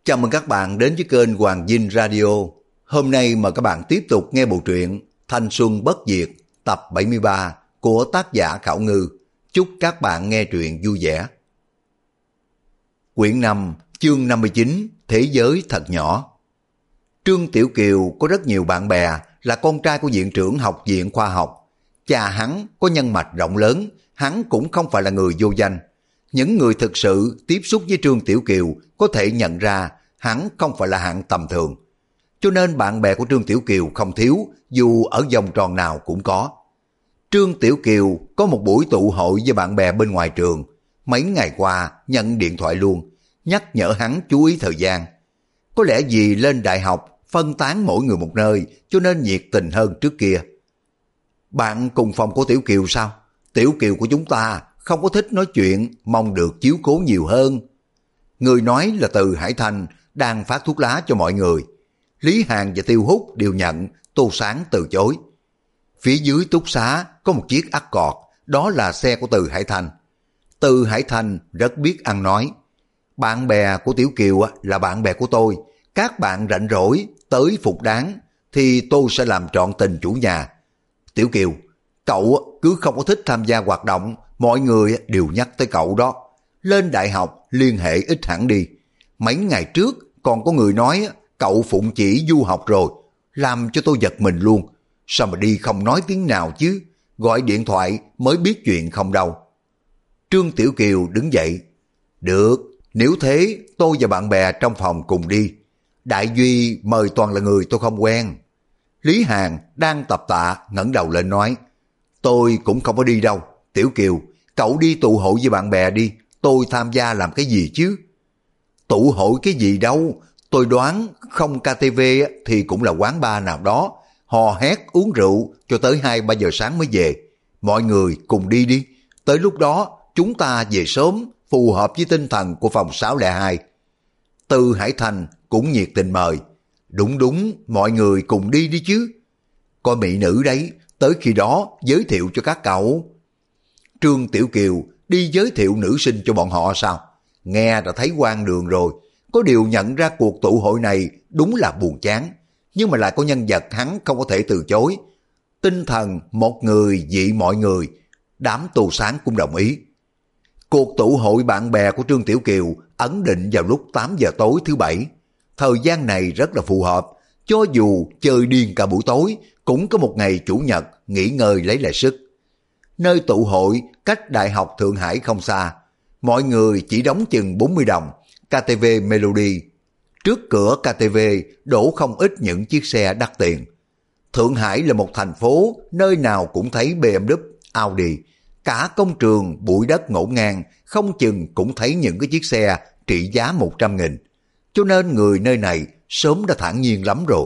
Chào mừng các bạn đến với kênh Hoàng Dinh Radio. Hôm nay mời các bạn tiếp tục nghe bộ truyện Thanh Xuân Bất Diệt tập 73 của tác giả Khảo Ngư. Chúc các bạn nghe truyện vui vẻ. Quyển 5, chương 59, Thế giới thật nhỏ. Trương Tiểu Kiều có rất nhiều bạn bè là con trai của viện trưởng học viện khoa học. Cha hắn có nhân mạch rộng lớn, hắn cũng không phải là người vô danh. Những người thực sự tiếp xúc với Trương Tiểu Kiều có thể nhận ra hắn không phải là hạng tầm thường. Cho nên bạn bè của Trương Tiểu Kiều không thiếu, dù ở vòng tròn nào cũng có. Trương Tiểu Kiều có một buổi tụ hội với bạn bè bên ngoài trường. Mấy ngày qua nhận điện thoại luôn, nhắc nhở hắn chú ý thời gian. Có lẽ vì lên đại học phân tán mỗi người một nơi cho nên nhiệt tình hơn trước kia. Bạn cùng phòng của Tiểu Kiều sao? Tiểu Kiều của chúng ta không có thích nói chuyện, mong được chiếu cố nhiều hơn. Người nói là Từ Hải Thanh đang phát thuốc lá cho mọi người. Lý Hàn và Tiêu Húc đều nhận, Tô Sáng từ chối. Phía dưới túc xá có một chiếc Accord, đó là xe của Từ Hải Thanh. Từ Hải Thanh rất biết ăn nói. Bạn bè của Tiểu Kiều là bạn bè của tôi. Các bạn rảnh rỗi tới phục đáng thì tôi sẽ làm trọn tình chủ nhà. Tiểu Kiều, cậu cứ không có thích tham gia hoạt động, mọi người đều nhắc tới cậu đó. Lên đại học liên hệ ít hẳn đi. Mấy ngày trước còn có người nói cậu phụng chỉ du học rồi, làm cho tôi giật mình luôn. Sao mà đi không nói tiếng nào chứ, gọi điện thoại mới biết chuyện không đâu. Trương Tiểu Kiều đứng dậy. Được, nếu thế tôi và bạn bè trong phòng cùng đi. Đại Duy mời toàn là người tôi không quen. Lý Hàn đang tập tạ ngẩng đầu lên nói, tôi cũng không có đi đâu. Tiểu Kiều, cậu đi tụ hội với bạn bè đi, tôi tham gia làm cái gì chứ? Tụ hội cái gì đâu, tôi đoán không KTV thì cũng là quán bar nào đó, hò hét uống rượu cho tới 2-3 giờ sáng mới về. Mọi người cùng đi đi, tới lúc đó chúng ta về sớm, phù hợp với tinh thần của phòng 602. Từ Hải Thành cũng nhiệt tình mời. Đúng, mọi người cùng đi đi chứ. Coi mỹ nữ đấy, tới khi đó giới thiệu cho các cậu. Trương Tiểu Kiều đi giới thiệu nữ sinh cho bọn họ sao? Nghe đã thấy quan đường rồi. Có điều nhận ra cuộc tụ hội này đúng là buồn chán, nhưng mà lại có nhân vật hắn không có thể từ chối. Tinh thần một người dị mọi người, đám Tô Sáng cũng đồng ý. Cuộc tụ hội bạn bè của Trương Tiểu Kiều ấn định vào lúc 8 giờ tối thứ Bảy. Thời gian này rất là phù hợp, cho dù chơi điên cả buổi tối, cũng có một ngày Chủ nhật nghỉ ngơi lấy lại sức. Nơi tụ hội cách Đại học Thượng Hải không xa, mọi người chỉ đóng chừng 40 đồng, KTV Melody. Trước cửa KTV đổ không ít những chiếc xe đắt tiền. Thượng Hải là một thành phố nơi nào cũng thấy BMW, Audi. Cả công trường bụi đất ngổn ngang, không chừng cũng thấy những cái chiếc xe trị giá 100.000. Cho nên người nơi này sớm đã thản nhiên lắm rồi.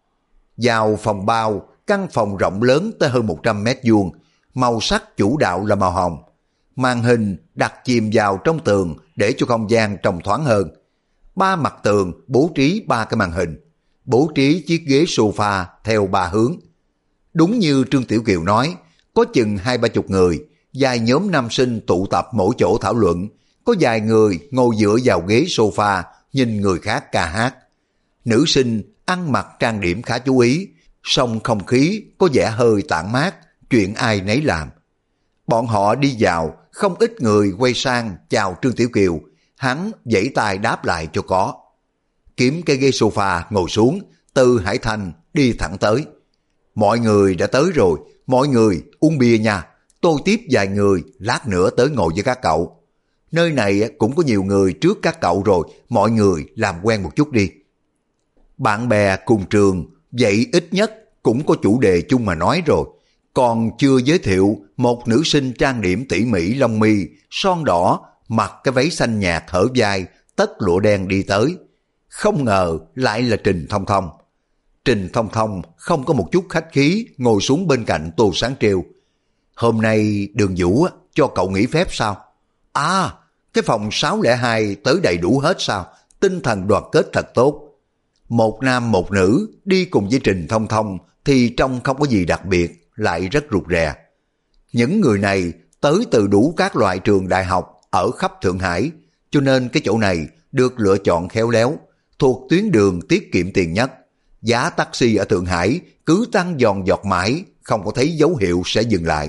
Vào phòng bao, căn phòng rộng lớn tới hơn 100 mét vuông, màu sắc chủ đạo là màu hồng. Màn hình đặt chìm vào trong tường để cho không gian trông thoáng hơn. 3 mặt tường bố trí 3 cái màn hình, bố trí chiếc ghế sofa theo 3 hướng. Đúng như Trương Tiểu Kiều nói, có chừng 20-30 người, vài nhóm nam sinh tụ tập mỗi chỗ thảo luận, có vài người ngồi dựa vào ghế sofa nhìn người khác ca hát. Nữ sinh ăn mặc trang điểm khá chú ý, song không khí có vẻ hơi tản mát, chuyện ai nấy làm. Bọn họ đi vào, không ít người quay sang chào Trương Tiểu Kiều, hắn vẫy tay đáp lại cho có. Kiếm cái ghế sofa ngồi xuống, Từ Hải Thành đi thẳng tới. Mọi người đã tới rồi, mọi người uống bia nha, tôi tiếp vài người, lát nữa tới ngồi với các cậu. Nơi này cũng có nhiều người trước các cậu rồi, mọi người làm quen một chút đi. Bạn bè cùng trường, vậy ít nhất cũng có chủ đề chung mà nói rồi. Còn chưa giới thiệu một nữ sinh trang điểm tỉ mỉ lông mi, son đỏ, mặc cái váy xanh nhạt hở vai, tất lụa đen đi tới. Không ngờ lại là Trình Thông Thông. Trình Thông Thông không có một chút khách khí ngồi xuống bên cạnh Tô Sáng trêu. Hôm nay Đường Vũ cho cậu nghỉ phép sao? À, cái phòng 602 tới đầy đủ hết sao? Tinh thần đoàn kết thật tốt. Một nam một nữ đi cùng với Trình Thông Thông thì trông không có gì đặc biệt, lại rất rụt rè. Những người này tới từ đủ các loại trường đại học ở khắp Thượng Hải, cho nên cái chỗ này được lựa chọn khéo léo. thuộc tuyến đường tiết kiệm tiền nhất. Giá taxi ở Thượng Hải cứ tăng giòn giọt mãi, không có thấy dấu hiệu sẽ dừng lại.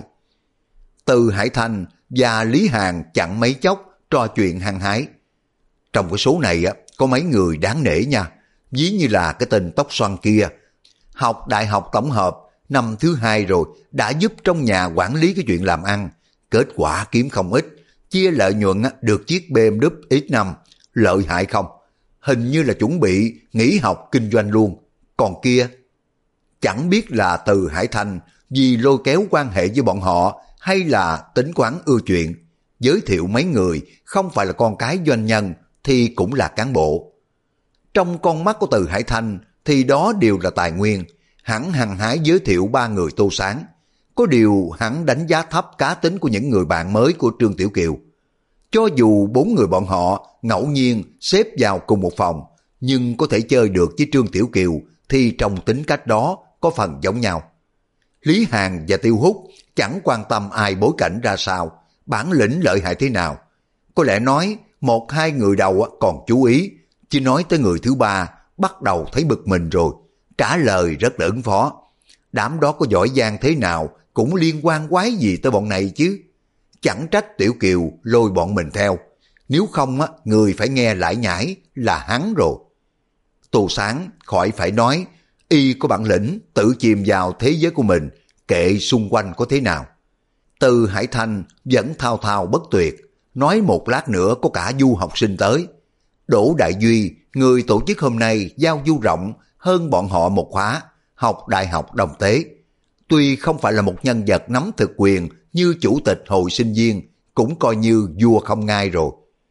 Từ Hải Thanh và Lý Hàn chẳng mấy chốc trò chuyện hăng hái. Trong cái số này có mấy người đáng nể nha, ví như là cái tên tóc xoăn kia. Học đại học tổng hợp, năm thứ 2 rồi, đã giúp trong nhà quản lý cái chuyện làm ăn. Kết quả kiếm không ít, chia lợi nhuận được chiếc BMW X5. Lợi hại không? Hình như là chuẩn bị nghỉ học kinh doanh luôn. Còn kia, chẳng biết là Từ Hải Thanh vì lôi kéo quan hệ với bọn họ hay là tính quán ưa chuyện. Giới thiệu mấy người không phải là con cái doanh nhân thì cũng là cán bộ. Trong con mắt của Từ Hải Thanh thì đó đều là tài nguyên. Hắn hăng hái giới thiệu 3 người Tô Sáng. Có điều hắn đánh giá thấp cá tính của những người bạn mới của Trương Tiểu Kiều. Cho dù 4 người bọn họ ngẫu nhiên xếp vào cùng một phòng, nhưng có thể chơi được với Trương Tiểu Kiều thì trong tính cách đó có phần giống nhau. Lý Hàn và Tiêu Húc chẳng quan tâm ai bối cảnh ra sao, bản lĩnh lợi hại thế nào. Có lẽ nói 1-2 người đầu còn chú ý, chứ nói tới người thứ 3 bắt đầu thấy bực mình rồi, trả lời rất là ứng phó. Đám đó có giỏi giang thế nào cũng liên quan quái gì tới bọn này chứ. Chẳng trách Tiểu Kiều lôi bọn mình theo, nếu không người phải nghe lải nhải là hắn rồi. Tô Sáng khỏi phải nói, y có bản lĩnh tự chìm vào thế giới của mình, kệ xung quanh có thế nào. Từ Hải Thanh vẫn thao thao bất tuyệt, nói một lát nữa có cả du học sinh tới. Đỗ Đại Duy, người tổ chức hôm nay giao du rộng hơn bọn họ một khóa, học Đại học Đồng Tế. Tuy không phải là một nhân vật nắm thực quyền như chủ tịch hội sinh viên, cũng coi như vua không ngai rồi.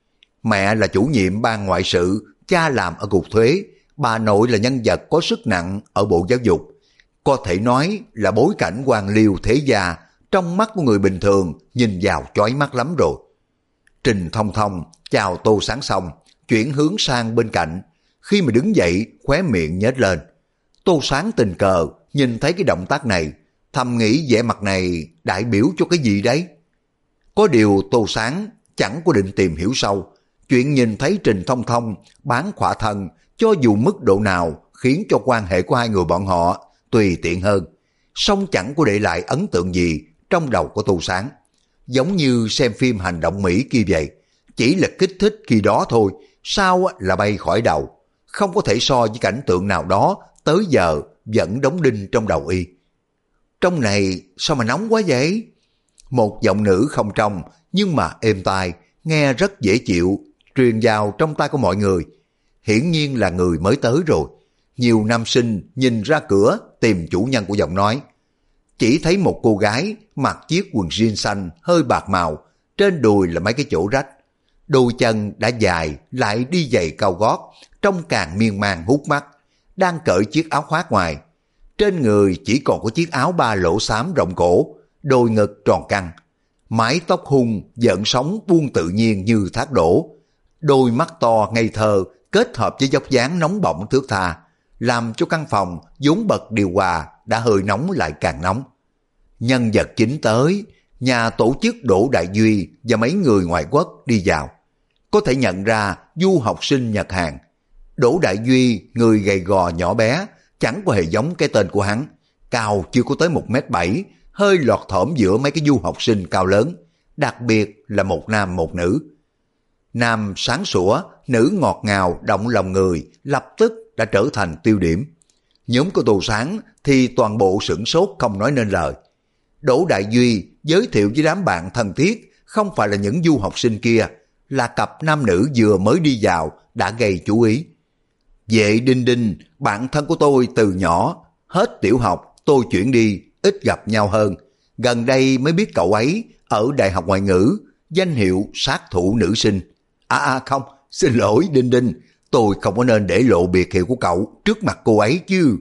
Mẹ là chủ nhiệm ban ngoại sự, cha làm ở cục thuế, bà nội là nhân vật có sức nặng ở Bộ Giáo dục. Có thể nói là bối cảnh quan liêu thế gia, trong mắt của người bình thường nhìn vào chói mắt lắm rồi. Trình Thông Thông chào Tô Sáng xong, chuyển hướng sang bên cạnh. Khi mà đứng dậy, khóe miệng nhếch lên. Tô Sáng tình cờ nhìn thấy cái động tác này, thầm nghĩ vẻ mặt này đại biểu cho cái gì đấy. Có điều Tô Sáng chẳng có định tìm hiểu sâu. Chuyện nhìn thấy Trình Thông Thông bán khỏa thân, cho dù mức độ nào khiến cho quan hệ của hai người bọn họ tùy tiện hơn, song chẳng có để lại ấn tượng gì trong đầu của Tô Sáng. Giống như xem phim hành động Mỹ kia vậy, chỉ là kích thích khi đó thôi, sao là bay khỏi đầu. Không có thể so với cảnh tượng nào đó tới giờ vẫn đóng đinh trong đầu y. Trong này sao mà nóng quá vậy? Một giọng nữ không trong nhưng mà êm tai, nghe rất dễ chịu, truyền vào trong tai của mọi người. Hiển nhiên là người mới tới rồi. Nhiều nam sinh nhìn ra cửa tìm chủ nhân của giọng nói. Chỉ thấy một cô gái mặc chiếc quần jean xanh hơi bạc màu, trên đùi là mấy cái chỗ rách. Đôi chân đã dài lại đi giày cao gót, trông càng miên man hút mắt, đang cởi chiếc áo khoác ngoài. Trên người chỉ còn có chiếc áo ba lỗ xám rộng cổ, đôi ngực tròn căng. Mái tóc hung, giận sóng buông tự nhiên như thác đổ. Đôi mắt to ngây thơ kết hợp với dốc dáng nóng bỏng thướt tha, làm cho căn phòng vốn bật điều hòa đã hơi nóng lại càng nóng. Nhân vật chính tới, nhà tổ chức Đỗ Đại Duy và mấy người ngoại quốc đi vào. Có thể nhận ra du học sinh Nhật Hàn. Đỗ Đại Duy, người gầy gò nhỏ bé, chẳng có hề giống cái tên của hắn. Cao chưa có tới 1m7, hơi lọt thỏm giữa mấy cái du học sinh cao lớn, đặc biệt là một nam một nữ. Nam sáng sủa, nữ ngọt ngào động lòng người, lập tức đã trở thành tiêu điểm. Nhóm của Tô Sáng thì toàn bộ sửng sốt không nói nên lời. Đỗ Đại Duy giới thiệu với đám bạn thân thiết không phải là những du học sinh kia, là cặp nam nữ vừa mới đi vào đã gây chú ý. Vệ Đinh Đinh, bạn thân của tôi từ nhỏ, hết tiểu học tôi chuyển đi, ít gặp nhau hơn. Gần đây mới biết cậu ấy ở Đại học Ngoại ngữ, danh hiệu sát thủ nữ sinh. Không, xin lỗi Đinh Đinh, tôi không có nên để lộ biệt hiệu của cậu trước mặt cô ấy chứ.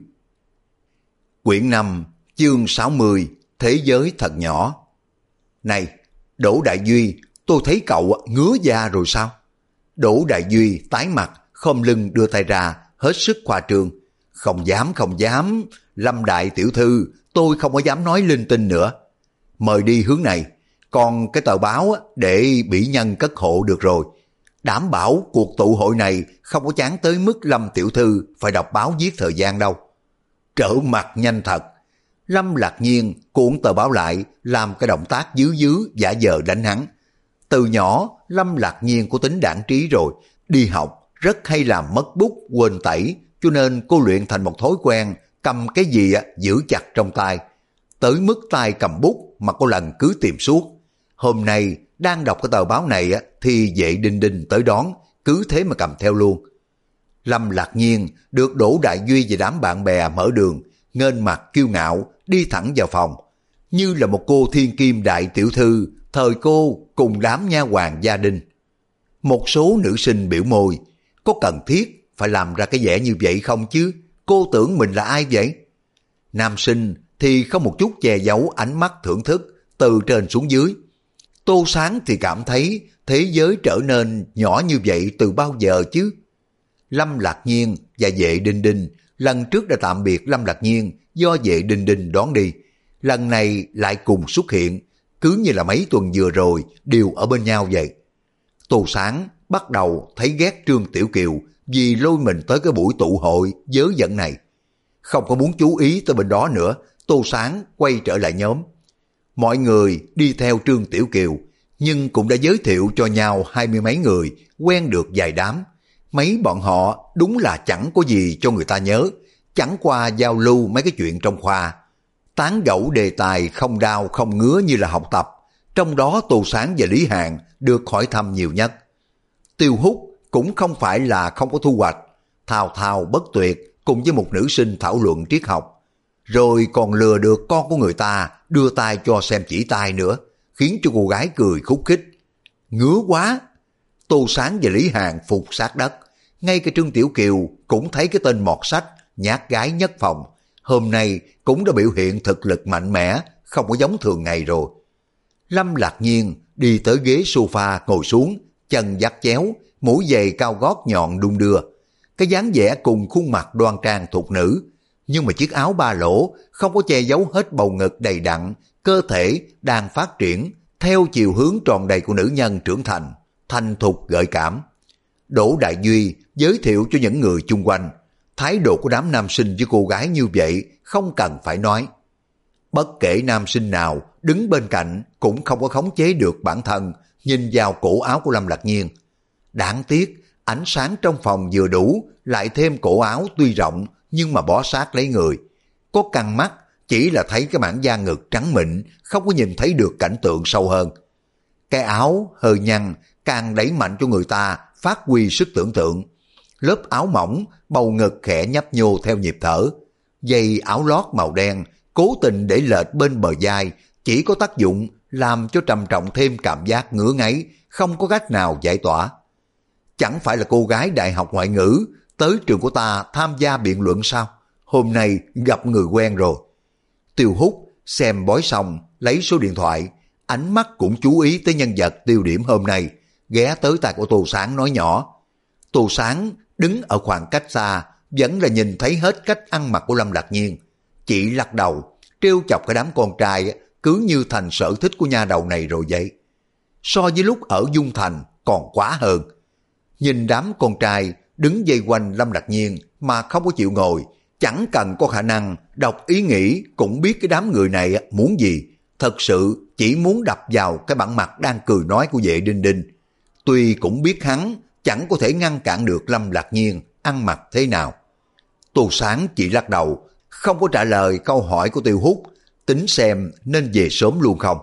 Quyển 5, chương 60, Thế giới thật nhỏ. Này, Đỗ Đại Duy, tôi thấy cậu ngứa da rồi sao? Đỗ Đại Duy tái mặt, khom lưng đưa tay ra, hết sức khoa trương. Không dám, Lâm đại tiểu thư, tôi không có dám nói linh tinh nữa. Mời đi hướng này, còn cái tờ báo để bỉ nhân cất hộ được rồi. Đảm bảo cuộc tụ hội này không có chán tới mức Lâm tiểu thư phải đọc báo giết thời gian đâu. Trở mặt nhanh thật. Lâm Lạc Nhiên cuộn tờ báo lại, làm cái động tác dứ dứ giả vờ đánh hắn. Từ nhỏ Lâm Lạc Nhiên có tính đảng trí rồi, đi học rất hay làm mất bút quên tẩy, cho nên cô luyện thành một thói quen cầm cái gì giữ chặt trong tay. Tới mức tay cầm bút mà có lần cứ tìm suốt. Hôm nay đang đọc cái tờ báo này thì vệ Đinh Đinh tới đón, cứ thế mà cầm theo luôn. Lâm Lạc Nhiên được Đỗ Đại Duy và đám bạn bè mở đường, nghênh mặt kiêu ngạo đi thẳng vào phòng, như là một cô thiên kim đại tiểu thư thời cô cùng đám nha hoàn gia đình. Một số nữ sinh biểu môi, có cần thiết phải làm ra cái vẻ như vậy không chứ? Cô tưởng mình là ai vậy? Nam sinh thì không một chút che giấu ánh mắt thưởng thức từ trên xuống dưới. Tô Sáng thì cảm thấy thế giới trở nên nhỏ như vậy từ bao giờ chứ? Lâm Lạc Nhiên và vệ Đinh Đinh lần trước đã tạm biệt Lâm Lạc Nhiên do vệ Đinh Đinh đón đi. Lần này lại cùng xuất hiện, cứ như là mấy tuần vừa rồi đều ở bên nhau vậy. Tô Sáng bắt đầu thấy ghét Trương Tiểu Kiều vì lôi mình tới cái buổi tụ hội vớ vẩn này. Không có muốn chú ý tới bên đó nữa, Tô Sáng quay trở lại nhóm. Mọi người đi theo Trương Tiểu Kiều, nhưng cũng đã giới thiệu cho nhau 20 mấy người, quen được vài đám. Mấy bọn họ đúng là chẳng có gì cho người ta nhớ, chẳng qua giao lưu mấy cái chuyện trong khoa. Tán gẫu đề tài không đau không ngứa như là học tập, trong đó Tô Sáng và Lý Hàn được hỏi thăm nhiều nhất. Tiêu Hút cũng không phải là không có thu hoạch, thao thao bất tuyệt cùng với một nữ sinh thảo luận triết học, rồi còn lừa được con của người ta đưa tay cho xem chỉ tay nữa, khiến cho cô gái cười khúc khích. Ngứa quá! Tô Sáng và Lý Hàn phục sát đất, ngay cả Trương Tiểu Kiều cũng thấy cái tên mọt sách nhát gái nhất phòng, hôm nay cũng đã biểu hiện thực lực mạnh mẽ, không có giống thường ngày rồi. Lâm Lạc Nhiên đi tới ghế sofa ngồi xuống, chân dắt chéo, mũi giày cao gót nhọn đung đưa. Cái dáng vẻ cùng khuôn mặt đoan trang thục nữ, nhưng mà chiếc áo ba lỗ không có che giấu hết bầu ngực đầy đặn, cơ thể đang phát triển theo chiều hướng tròn đầy của nữ nhân trưởng thành, thanh thục gợi cảm. Đỗ Đại Duy giới thiệu cho những người chung quanh, thái độ của đám nam sinh với cô gái như vậy không cần phải nói. Bất kể nam sinh nào đứng bên cạnh cũng không có khống chế được bản thân, nhìn vào cổ áo của Lâm Lạc Nhiên. Đáng tiếc, ánh sáng trong phòng vừa đủ, lại thêm cổ áo tuy rộng nhưng mà bó sát lấy người. Có căng mắt, chỉ là thấy cái mảng da ngực trắng mịn, không có nhìn thấy được cảnh tượng sâu hơn. Cái áo hơi nhăn, càng đẩy mạnh cho người ta phát huy sức tưởng tượng. Lớp áo mỏng, bầu ngực khẽ nhấp nhô theo nhịp thở. Dây áo lót màu đen, cố tình để lệch bên bờ vai, chỉ có tác dụng làm cho trầm trọng thêm cảm giác ngứa ngáy, không có cách nào giải tỏa. Chẳng phải là cô gái đại học ngoại ngữ tới trường của ta tham gia biện luận sao? Hôm nay gặp người quen rồi. Tiêu Hút xem bói xong, lấy số điện thoại, ánh mắt cũng chú ý tới nhân vật tiêu điểm hôm nay, ghé tới tai của Tô Sáng nói nhỏ. Tô Sáng đứng ở khoảng cách xa, vẫn là nhìn thấy hết cách ăn mặc của Lâm Lạc Nhiên. Chị lắc đầu, trêu chọc cái đám con trai cứ như thành sở thích của nha đầu này rồi vậy. So với lúc ở Dung Thành còn quá hơn. Nhìn đám con trai đứng vây quanh Lâm Lạc Nhiên mà không có chịu ngồi, chẳng cần có khả năng đọc ý nghĩ cũng biết cái đám người này muốn gì. Thật sự chỉ muốn đập vào cái bản mặt đang cười nói của vệ Đinh Đinh. Tuy cũng biết hắn chẳng có thể ngăn cản được Lâm Lạc Nhiên ăn mặc thế nào. Tô Sáng chỉ lắc đầu, không có trả lời câu hỏi của Tiêu Hút, tính xem nên về sớm luôn không.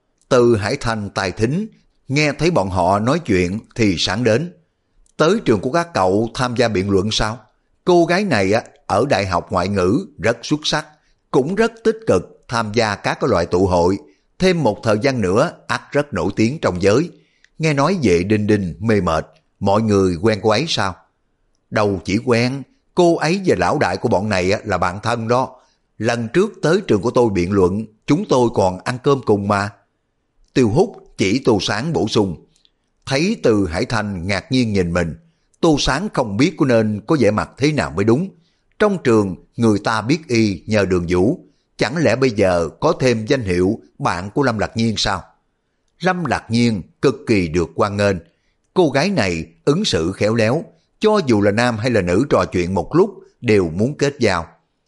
Từ Hải Thành tài thính, nghe thấy bọn họ nói chuyện thì sáng đến. Tới trường của các cậu tham gia biện luận sao? Cô gái này ở đại học ngoại ngữ rất xuất sắc, cũng rất tích cực tham gia các cái loại tụ hội, thêm một thời gian nữa ắt rất nổi tiếng trong giới. Nghe nói vệ Đinh Đinh mê mệt, mọi người quen cô ấy sao? Đâu chỉ quen, cô ấy và lão đại của bọn này là bạn thân đó. Lần trước tới trường của tôi biện luận, chúng tôi còn ăn cơm cùng mà. Tiêu Hút chỉ Tô Sáng bổ sung. Thấy Từ Hải Thành ngạc nhiên nhìn mình, Tô Sáng không biết có nên có vẻ mặt thế nào mới đúng. Trong trường người ta biết y nhờ Đường Vũ, chẳng lẽ bây giờ có thêm danh hiệu bạn của Lâm Lạc Nhiên sao? Lâm Lạc Nhiên cực kỳ được hoan nghênh, Cô gái này ứng xử khéo léo, cho dù là nam hay là nữ trò chuyện một lúc đều muốn kết giao.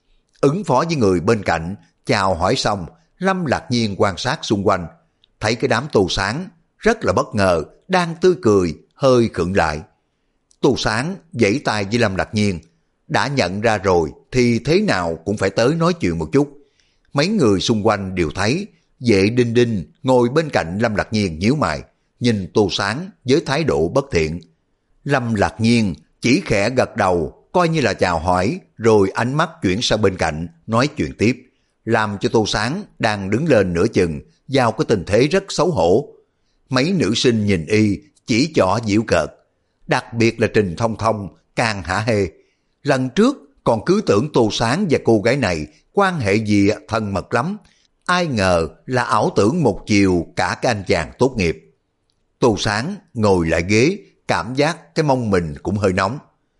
Ứng phó với người bên cạnh, chào hỏi xong, Lâm Lạc Nhiên quan sát xung quanh, thấy cái đám Tô Sáng rất là bất ngờ, đang tươi cười, hơi khựng lại. Tô Sáng vẫy tay với Lâm Lạc Nhiên, đã nhận ra rồi thì thế nào cũng phải tới nói chuyện một chút. Mấy người xung quanh đều thấy, Vệ Đinh Đinh ngồi bên cạnh Lâm Lạc Nhiên nhíu mày, nhìn Tô Sáng với thái độ bất thiện. Lâm Lạc Nhiên chỉ khẽ gật đầu, coi như là chào hỏi, rồi ánh mắt chuyển sang bên cạnh, nói chuyện tiếp, làm cho Tô Sáng đang đứng lên nửa chừng, vào cái tình thế rất xấu hổ. Mấy nữ sinh nhìn y, chỉ trỏ giễu cợt, đặc biệt là Trình Thông Thông càng hả hê. Lần trước còn cứ tưởng Tô Sáng và cô gái này quan hệ gì thân mật lắm, ai ngờ là ảo tưởng một chiều cả cái anh chàng tốt nghiệp. Tô Sáng ngồi lại ghế, cảm giác cái mông mình cũng hơi nóng.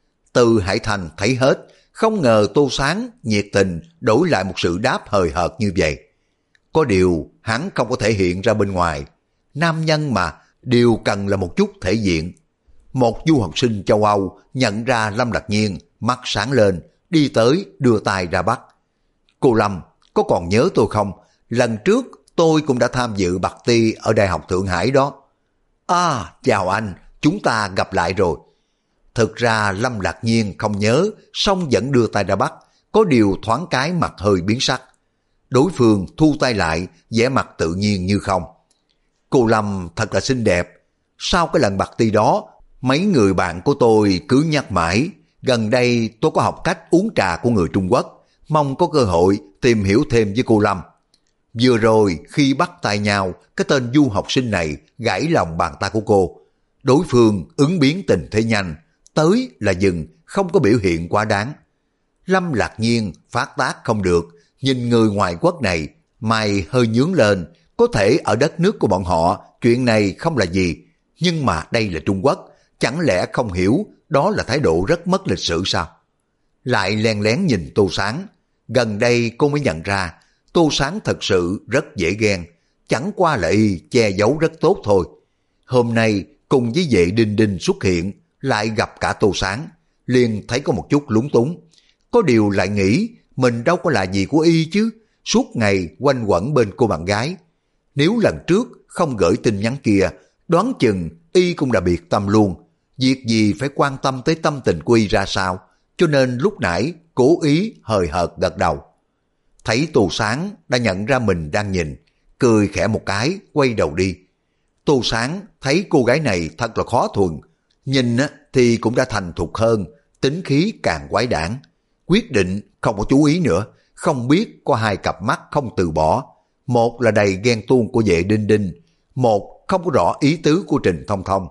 Từ Hải Thành thấy hết, không ngờ Tô Sáng nhiệt tình đổi lại một sự đáp hời hợt như vậy. Có điều hắn không có thể hiện ra bên ngoài. Nam nhân mà, đều cần là một chút thể diện. Một du học sinh châu Âu nhận ra Lâm Lạc Nhiên, mắt sáng lên, đi tới đưa tay ra bắt. Cô Lâm, có còn nhớ tôi không? Lần trước tôi cũng đã tham dự party ở Đại học Thượng Hải đó. À, chào anh, chúng ta gặp lại rồi. Thực ra Lâm Lạc Nhiên không nhớ, song vẫn đưa tay ra bắt, có điều thoáng cái mặt hơi biến sắc. Đối phương thu tay lại, vẻ mặt tự nhiên như không. Cô Lâm thật là xinh đẹp. Sau cái lần party đó, mấy người bạn của tôi cứ nhắc mãi. Gần đây tôi có học cách uống trà của người Trung Quốc, mong có cơ hội tìm hiểu thêm với cô Lâm. Vừa rồi khi bắt tay nhau, cái tên du học sinh này gãy lòng bàn tay của cô. Đối phương ứng biến tình thế nhanh, tới là dừng, không có biểu hiện quá đáng. Lâm Lạc Nhiên phát tác không được, nhìn người ngoại quốc này, mày hơi nhướng lên. Có thể ở đất nước của bọn họ chuyện này không là gì, nhưng mà đây là Trung Quốc, chẳng lẽ không hiểu đó là thái độ rất mất lịch sự sao? Lại len lén nhìn Tô Sáng, gần đây cô mới nhận ra Tô Sáng thật sự rất dễ ghen, chẳng qua là y che giấu rất tốt thôi. Hôm nay cùng với Vệ Đinh Đinh xuất hiện, lại gặp cả Tô Sáng, liền thấy có một chút lúng túng. Có điều lại nghĩ mình đâu có là gì của y chứ, suốt ngày quanh quẩn bên cô bạn gái. Nếu lần trước không gửi tin nhắn kia, đoán chừng y cũng đã biệt tâm luôn. Việc gì phải quan tâm tới tâm tình của y ra sao, cho nên lúc nãy cố ý hời hợt gật đầu. Thấy Tô Sáng đã nhận ra mình đang nhìn, cười khẽ một cái, quay đầu đi. Tô Sáng thấy cô gái này thật là khó thuần, nhìn thì cũng đã thành thục hơn, tính khí càng quái đản. Quyết định không có chú ý nữa, không biết có hai cặp mắt không từ bỏ. Một là đầy ghen tuông của Vệ Đinh Đinh, một không có rõ ý tứ của Trình Thông Thông.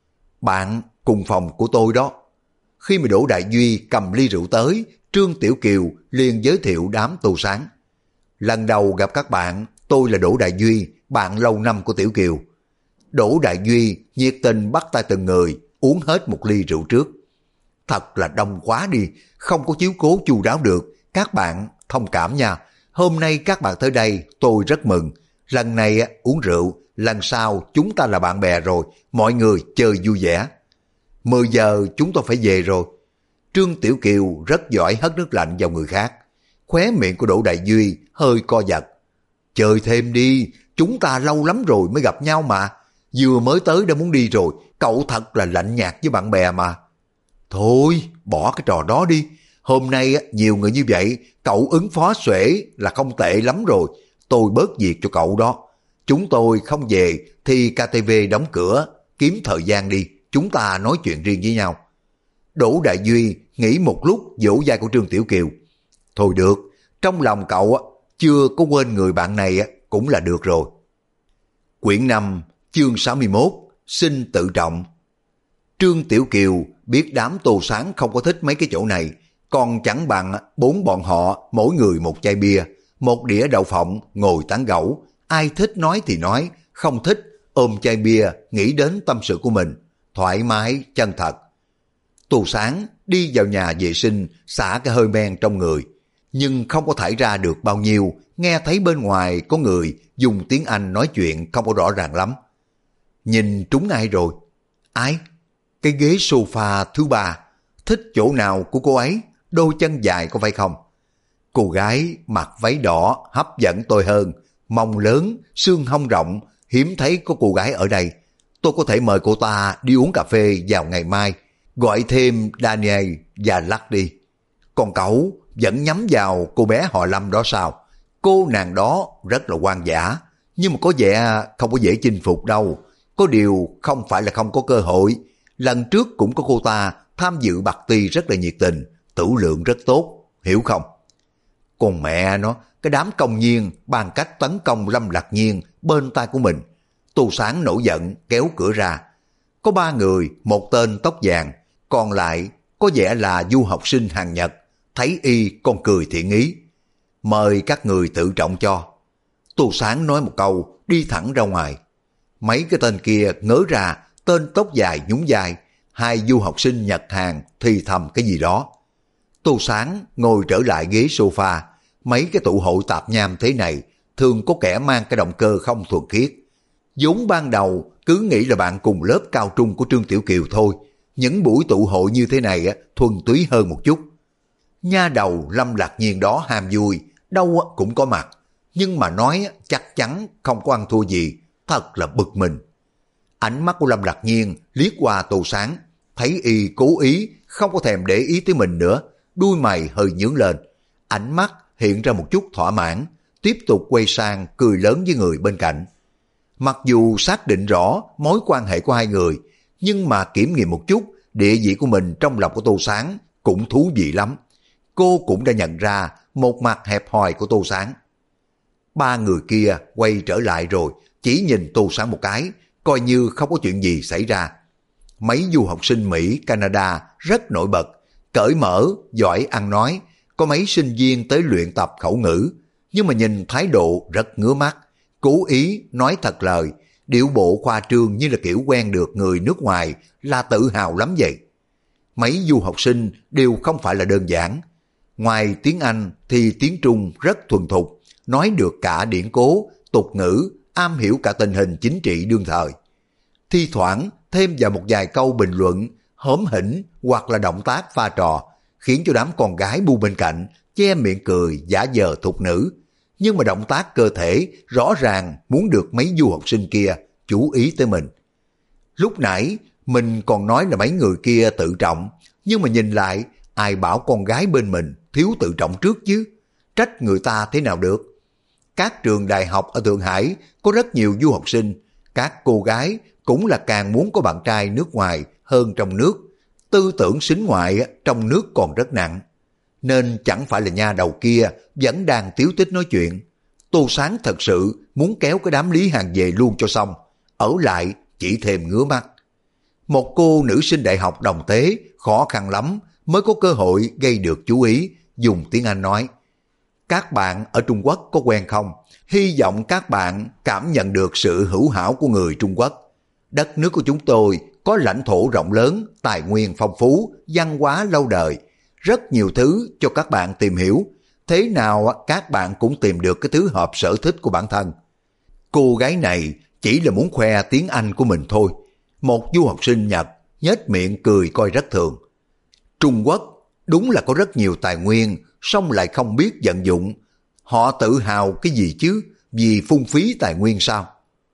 Bạn cùng phòng của tôi đó. Khi mà Đỗ Đại Duy cầm ly rượu tới, Trương Tiểu Kiều liền giới thiệu đám Tô Sáng. Lần đầu gặp các bạn, tôi là Đỗ Đại Duy, bạn lâu năm của Tiểu Kiều. Đỗ Đại Duy nhiệt tình bắt tay từng người, uống hết một ly rượu trước. Thật là đông quá đi, không có chiếu cố chu đáo được, các bạn thông cảm nha. Hôm nay các bạn tới đây tôi rất mừng. Lần này uống rượu, lần sau chúng ta là bạn bè rồi, mọi người chơi vui vẻ. 10 giờ chúng tôi phải về rồi. Trương Tiểu Kiều rất giỏi hất nước lạnh vào người khác. Khóe miệng của Đỗ Đại Duy hơi co giật. Chơi thêm đi, chúng ta lâu lắm rồi mới gặp nhau mà. Vừa mới tới đã muốn đi rồi, cậu thật là lạnh nhạt với bạn bè mà. Thôi, bỏ cái trò đó đi. Hôm nay nhiều người như vậy, cậu ứng phó xuể là không tệ lắm rồi. Tôi bớt việc cho cậu đó. Chúng tôi không về thì KTV đóng cửa, kiếm thời gian đi, chúng ta nói chuyện riêng với nhau. Đỗ Đại Duy nghĩ một lúc vỗ vai của Trương Tiểu Kiều. Thôi được, trong lòng cậu chưa có quên người bạn này cũng là được rồi. Quyển 5, chương 61, xin tự trọng. Trương Tiểu Kiều biết đám Tô Sáng không có thích mấy cái chỗ này, còn chẳng bằng bốn bọn họ mỗi người một chai bia, một đĩa đậu phộng ngồi tán gẫu, ai thích nói thì nói, không thích ôm chai bia nghĩ đến tâm sự của mình, thoải mái chân thật. Tô Sáng đi vào nhà vệ sinh xả cái hơi men trong người, nhưng không có thải ra được bao nhiêu, nghe thấy bên ngoài có người dùng tiếng Anh nói chuyện không có rõ ràng lắm. Nhìn trúng ai rồi? Ai? Cái ghế sofa thứ ba. Thích chỗ nào của cô ấy? Đôi chân dài có phải không? Cô gái mặc váy đỏ hấp dẫn tôi hơn. Mông lớn, xương hông rộng, hiếm thấy có cô gái ở đây. Tôi có thể mời cô ta đi uống cà phê vào ngày mai. Gọi thêm Daniel và Lắc đi. Còn cậu vẫn nhắm vào cô bé họ Lâm đó sao? Cô nàng đó rất là hoang dã, nhưng mà có vẻ không có dễ chinh phục đâu. Có điều không phải là không có cơ hội. Lần trước cũng có cô ta tham dự party rất là nhiệt tình, tử lượng rất tốt, hiểu không? Còn mẹ nó, cái đám công nhiên bàn cách tấn công Lâm Lạc Nhiên bên tai của mình. Tô Sáng nổi giận kéo cửa ra. Có 3 người, một tên tóc vàng, còn lại có vẻ là du học sinh hàng Nhật. Thấy y còn cười thiện ý. Mời các người tự trọng cho. Tô Sáng nói một câu, đi thẳng ra ngoài. Mấy cái tên kia ngớ ra, tên tóc dài nhún vai. 2 du học sinh Nhật Hàn thì thầm cái gì đó. Tô Sáng ngồi trở lại ghế sofa. Mấy cái tụ hội tạp nham thế này thường có kẻ mang cái động cơ không thuần khiết. Vốn ban đầu cứ nghĩ là bạn cùng lớp cao trung của Trương Tiểu Kiều thôi. Những buổi tụ hội như thế này thuần túy hơn một chút. Nha đầu Lâm Lạc Nhiên đó ham vui, đâu cũng có mặt. Nhưng mà nói chắc chắn không có ăn thua gì, thật là bực mình. Ánh mắt của Lâm Lạc Nhiên liếc qua Tô Sáng, thấy y cố ý không có thèm để ý tới mình nữa, đuôi mày hơi nhướng lên. Ánh mắt hiện ra một chút thỏa mãn, tiếp tục quay sang cười lớn với người bên cạnh. Mặc dù xác định rõ mối quan hệ của hai người, nhưng mà kiểm nghiệm một chút địa vị của mình trong lòng của Tô Sáng cũng thú vị lắm. Cô cũng đã nhận ra một mặt hẹp hòi của Tô Sáng. 3 người kia quay trở lại rồi, chỉ nhìn Tô Sáng một cái, coi như không có chuyện gì xảy ra. Mấy du học sinh Mỹ, Canada rất nổi bật, cởi mở, giỏi ăn nói, có mấy sinh viên tới luyện tập khẩu ngữ, nhưng mà nhìn thái độ rất ngứa mắt, cố ý nói thật lời, điệu bộ khoa trương như là kiểu quen được người nước ngoài là tự hào lắm vậy. Mấy du học sinh đều không phải là đơn giản. Ngoài tiếng Anh thì tiếng Trung rất thuần thục, nói được cả điển cố, tục ngữ, am hiểu cả tình hình chính trị đương thời. Thi thoảng thêm vào một vài câu bình luận, hóm hỉnh hoặc là động tác pha trò, khiến cho đám con gái bu bên cạnh che miệng cười giả vờ thục nữ. Nhưng mà động tác cơ thể rõ ràng muốn được mấy du học sinh kia chú ý tới mình. Lúc nãy mình còn nói là mấy người kia tự trọng, nhưng mà nhìn lại ai bảo con gái bên mình thiếu tự trọng trước chứ, trách người ta thế nào được. Các trường đại học ở Thượng Hải có rất nhiều du học sinh, các cô gái cũng là càng muốn có bạn trai nước ngoài hơn trong nước. Tư tưởng sính ngoại trong nước còn rất nặng, nên chẳng phải là nha đầu kia vẫn đang tiếu tích nói chuyện. Tô Sáng thật sự muốn kéo cái đám Lý Hàn về luôn cho xong, ở lại chỉ thêm ngứa mắt. Một cô nữ sinh đại học đồng tế khó khăn lắm mới có cơ hội gây được chú ý, dùng tiếng Anh nói: các bạn ở Trung Quốc có quen không? Hy vọng các bạn cảm nhận được sự hữu hảo của người Trung Quốc. Đất nước của chúng tôi có lãnh thổ rộng lớn, tài nguyên phong phú, văn hóa lâu đời, rất nhiều thứ cho các bạn tìm hiểu. Thế nào các bạn cũng tìm được cái thứ hợp sở thích của bản thân. Cô gái này chỉ là muốn khoe tiếng Anh của mình thôi. Một du học sinh Nhật nhếch miệng cười coi rất thường. Trung Quốc đúng là có rất nhiều tài nguyên, song lại không biết vận dụng. Họ tự hào cái gì chứ, vì phung phí tài nguyên sao?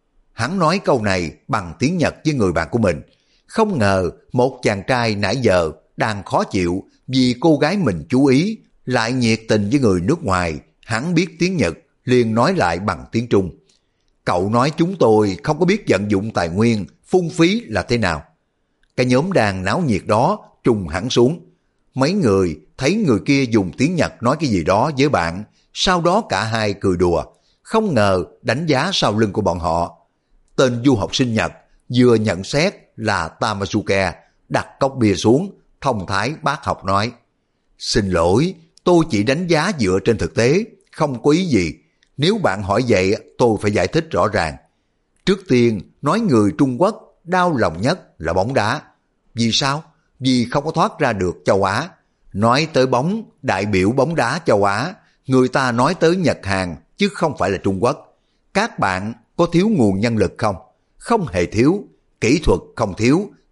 Hắn nói câu này bằng tiếng Nhật với người bạn của mình. Không ngờ một chàng trai nãy giờ đang khó chịu vì cô gái mình chú ý, lại nhiệt tình với người nước ngoài. Hắn biết tiếng Nhật, liền nói lại bằng tiếng Trung. Cậu nói chúng tôi không có biết vận dụng tài nguyên, phung phí là thế nào? Cái nhóm đang náo nhiệt đó trùng hẳn xuống. Mấy người thấy người kia dùng tiếng Nhật nói cái gì đó với bạn, sau đó cả hai cười đùa, không ngờ đánh giá sau lưng của bọn họ. Tên du học sinh Nhật vừa nhận xét là Tamasuke, đặt cốc bia xuống, thông thái bác học nói: xin lỗi, tôi chỉ đánh giá dựa trên thực tế, không có ý gì. Nếu bạn hỏi vậy tôi phải giải thích rõ ràng. Trước tiên nói người Trung Quốc đau lòng nhất là bóng đá. Vì sao? Vì không có thoát ra được châu Á. Nói tới bóng, đại biểu bóng đá châu Á, người ta nói tới Nhật Hàn chứ không phải là Trung Quốc. Các bạn có thiếu nguồn nhân lực không? Không hề thiếu. Kỹ thuật không thiếu,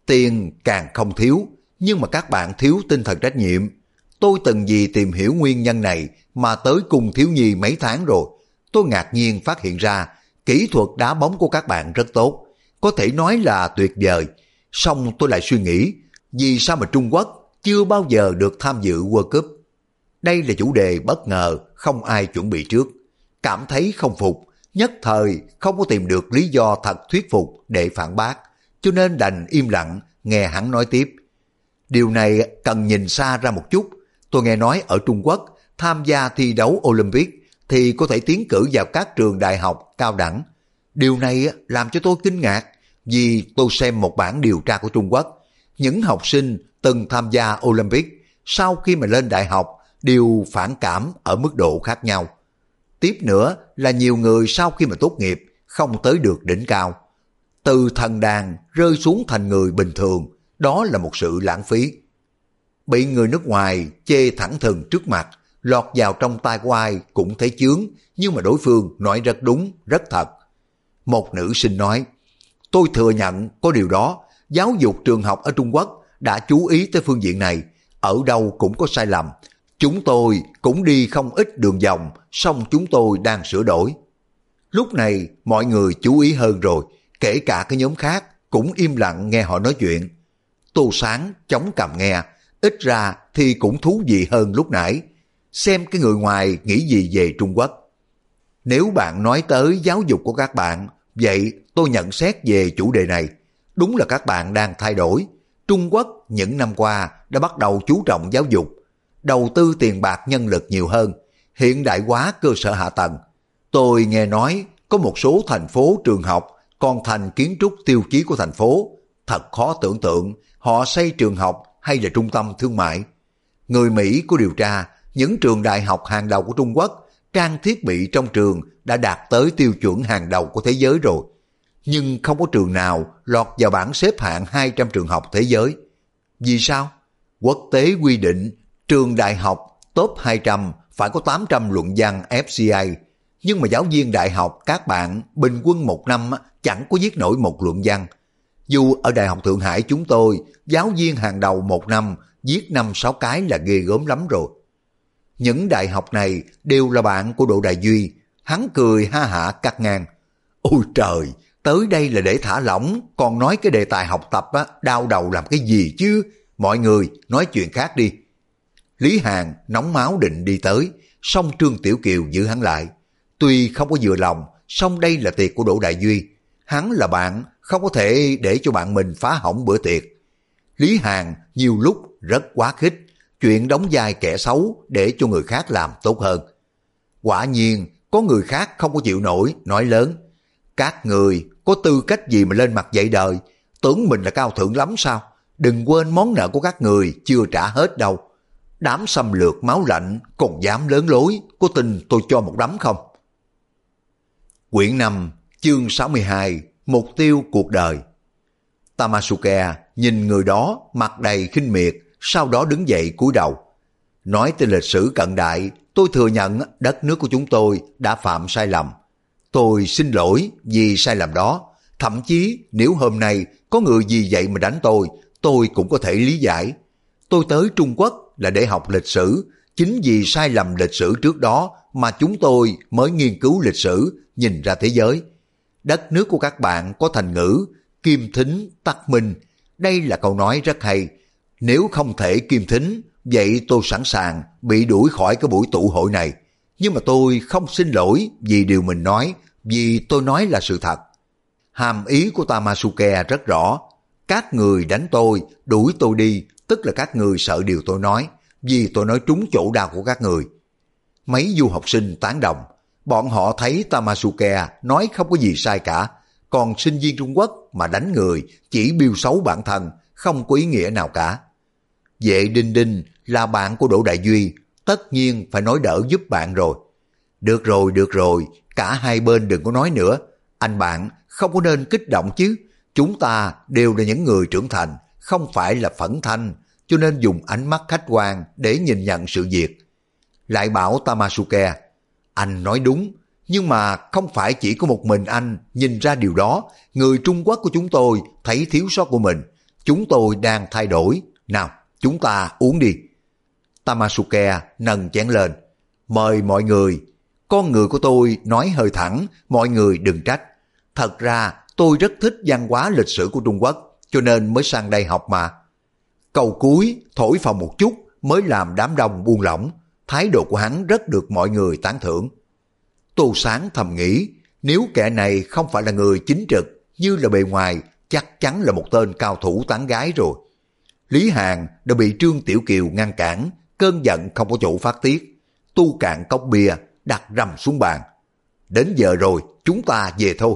Tiền càng không thiếu, nhưng mà các bạn thiếu tinh thần trách nhiệm. Tôi từng vì tìm hiểu nguyên nhân này mà tới Cung Thiếu Nhi mấy tháng rồi. Tôi ngạc nhiên phát hiện ra kỹ thuật đá bóng của các bạn rất tốt, có thể nói là tuyệt vời. Xong tôi lại suy nghĩ, vì sao mà Trung Quốc chưa bao giờ được tham dự World Cup? Đây là chủ đề bất ngờ, không ai chuẩn bị trước. Cảm thấy không phục, nhất thời không có tìm được lý do thật thuyết phục để phản bác, cho nên đành im lặng nghe hắn nói tiếp. Điều này cần nhìn xa ra một chút. Tôi nghe nói ở Trung Quốc tham gia thi đấu Olympic thì có thể tiến cử vào các trường đại học cao đẳng. Điều này làm cho tôi kinh ngạc, vì tôi xem một bản điều tra của Trung Quốc. Những học sinh từng tham gia Olympic sau khi mà lên đại học đều phản cảm ở mức độ khác nhau. Tiếp nữa là nhiều người sau khi mà tốt nghiệp không tới được đỉnh cao. Từ thần đàn rơi xuống thành người bình thường, đó là một sự lãng phí. Bị người nước ngoài chê thẳng thừng trước mặt, lọt vào trong tai của ai cũng thấy chướng, nhưng mà đối phương nói rất đúng, rất thật. Một nữ sinh nói, tôi thừa nhận có điều đó, giáo dục trường học ở Trung Quốc đã chú ý tới phương diện này, ở đâu cũng có sai lầm. Chúng tôi cũng đi không ít đường vòng, song chúng tôi đang sửa đổi. Lúc này mọi người chú ý hơn rồi, kể cả cái nhóm khác cũng im lặng nghe họ nói chuyện. Tô Sáng chống cằm nghe, ít ra thì cũng thú vị hơn lúc nãy. Xem cái người ngoài nghĩ gì về Trung Quốc. Nếu bạn nói tới giáo dục của các bạn, vậy tôi nhận xét về chủ đề này. Đúng là các bạn đang thay đổi. Trung Quốc những năm qua đã bắt đầu chú trọng giáo dục, đầu tư tiền bạc nhân lực nhiều hơn, hiện đại hóa cơ sở hạ tầng. Tôi nghe nói có một số thành phố trường học còn thành kiến trúc tiêu chí của thành phố. Thật khó tưởng tượng họ xây trường học hay là trung tâm thương mại. Người Mỹ có điều tra, những trường đại học hàng đầu của Trung Quốc, trang thiết bị trong trường đã đạt tới tiêu chuẩn hàng đầu của thế giới rồi. Nhưng không có trường nào lọt vào bảng xếp hạng 200 trường học thế giới. Vì sao? Quốc tế quy định trường đại học top 200 phải có 800 luận văn FCA. Nhưng mà giáo viên đại học các bạn bình quân một năm chẳng có viết nổi một luận văn. Dù ở Đại học Thượng Hải chúng tôi, giáo viên hàng đầu một năm viết 5-6 cái là ghê gớm lắm rồi. Những đại học này đều là bạn của Đỗ Đại Duy. Hắn cười ha hả cắt ngang. Ôi trời, tới đây là để thả lỏng, còn nói cái đề tài học tập đau đầu làm cái gì chứ? Mọi người nói chuyện khác đi. Lý Hàn nóng máu định đi tới, song Trương Tiểu Kiều giữ hắn lại. Tuy không có vừa lòng, song đây là tiệc của Đỗ Đại Duy. Hắn là bạn, không có thể để cho bạn mình phá hỏng bữa tiệc. Lý Hàn nhiều lúc rất quá khích, chuyện đóng vai kẻ xấu để cho người khác làm tốt hơn. Quả nhiên, có người khác không có chịu nổi, nói lớn. Các người có tư cách gì mà lên mặt dạy đời, tưởng mình là cao thượng lắm sao? Đừng quên món nợ của các người chưa trả hết đâu. Đám xâm lược máu lạnh còn dám lớn lối, có tin tôi cho một đấm không? Quyển 5, chương 62, mục tiêu cuộc đời. Tamasuke nhìn người đó mặt đầy khinh miệt, sau đó đứng dậy cúi đầu. Nói tới lịch sử cận đại, tôi thừa nhận đất nước của chúng tôi đã phạm sai lầm. Tôi xin lỗi vì sai lầm đó. Thậm chí nếu hôm nay có người gì vậy mà đánh tôi cũng có thể lý giải. Tôi tới Trung Quốc là để học lịch sử. Chính vì sai lầm lịch sử trước đó mà chúng tôi mới nghiên cứu lịch sử, nhìn ra thế giới. Đất nước của các bạn có thành ngữ kim thính tắc minh. Đây là câu nói rất hay. Nếu không thể kim thính, vậy tôi sẵn sàng bị đuổi khỏi cái buổi tụ hội này. Nhưng mà tôi không xin lỗi vì điều mình nói, vì tôi nói là sự thật. Hàm ý của Tamasuke rất rõ. Các người đánh tôi, đuổi tôi đi, tức là các người sợ điều tôi nói, vì tôi nói trúng chỗ đau của các người. Mấy du học sinh tán đồng. Bọn họ thấy Tamasuke nói không có gì sai cả. Còn sinh viên Trung Quốc mà đánh người chỉ biêu xấu bản thân, không có ý nghĩa nào cả. Vệ Đinh Đinh là bạn của Đỗ Đại Duy, tất nhiên phải nói đỡ giúp bạn rồi. Được rồi, cả hai bên đừng có nói nữa. Anh bạn không có nên kích động chứ. Chúng ta đều là những người trưởng thành, không phải là phẫn thanh, cho nên dùng ánh mắt khách quan để nhìn nhận sự việc. Lại bảo Tamasuke, anh nói đúng, nhưng mà không phải chỉ có một mình anh nhìn ra điều đó. Người Trung Quốc của chúng tôi thấy thiếu sót của mình. chúng tôi đang thay đổi, nào, chúng ta uống đi. Tamasuke nâng chén lên, mời mọi người. Con người của tôi nói hơi thẳng, mọi người đừng trách. Thật ra tôi rất thích văn hóa lịch sử của Trung Quốc, cho nên mới sang đây học mà. Câu cuối thổi phồng một chút mới làm đám đông buông lỏng, thái độ của hắn rất được mọi người tán thưởng. Tô Sáng thầm nghĩ, nếu kẻ này không phải là người chính trực như là bề ngoài, chắc chắn là một tên cao thủ tán gái rồi. Lý Hàn đã bị Trương Tiểu Kiều ngăn cản, cơn giận không có chỗ phát tiết. Tu cạn cốc bia, đặt rầm xuống bàn. Đến giờ rồi, chúng ta về thôi.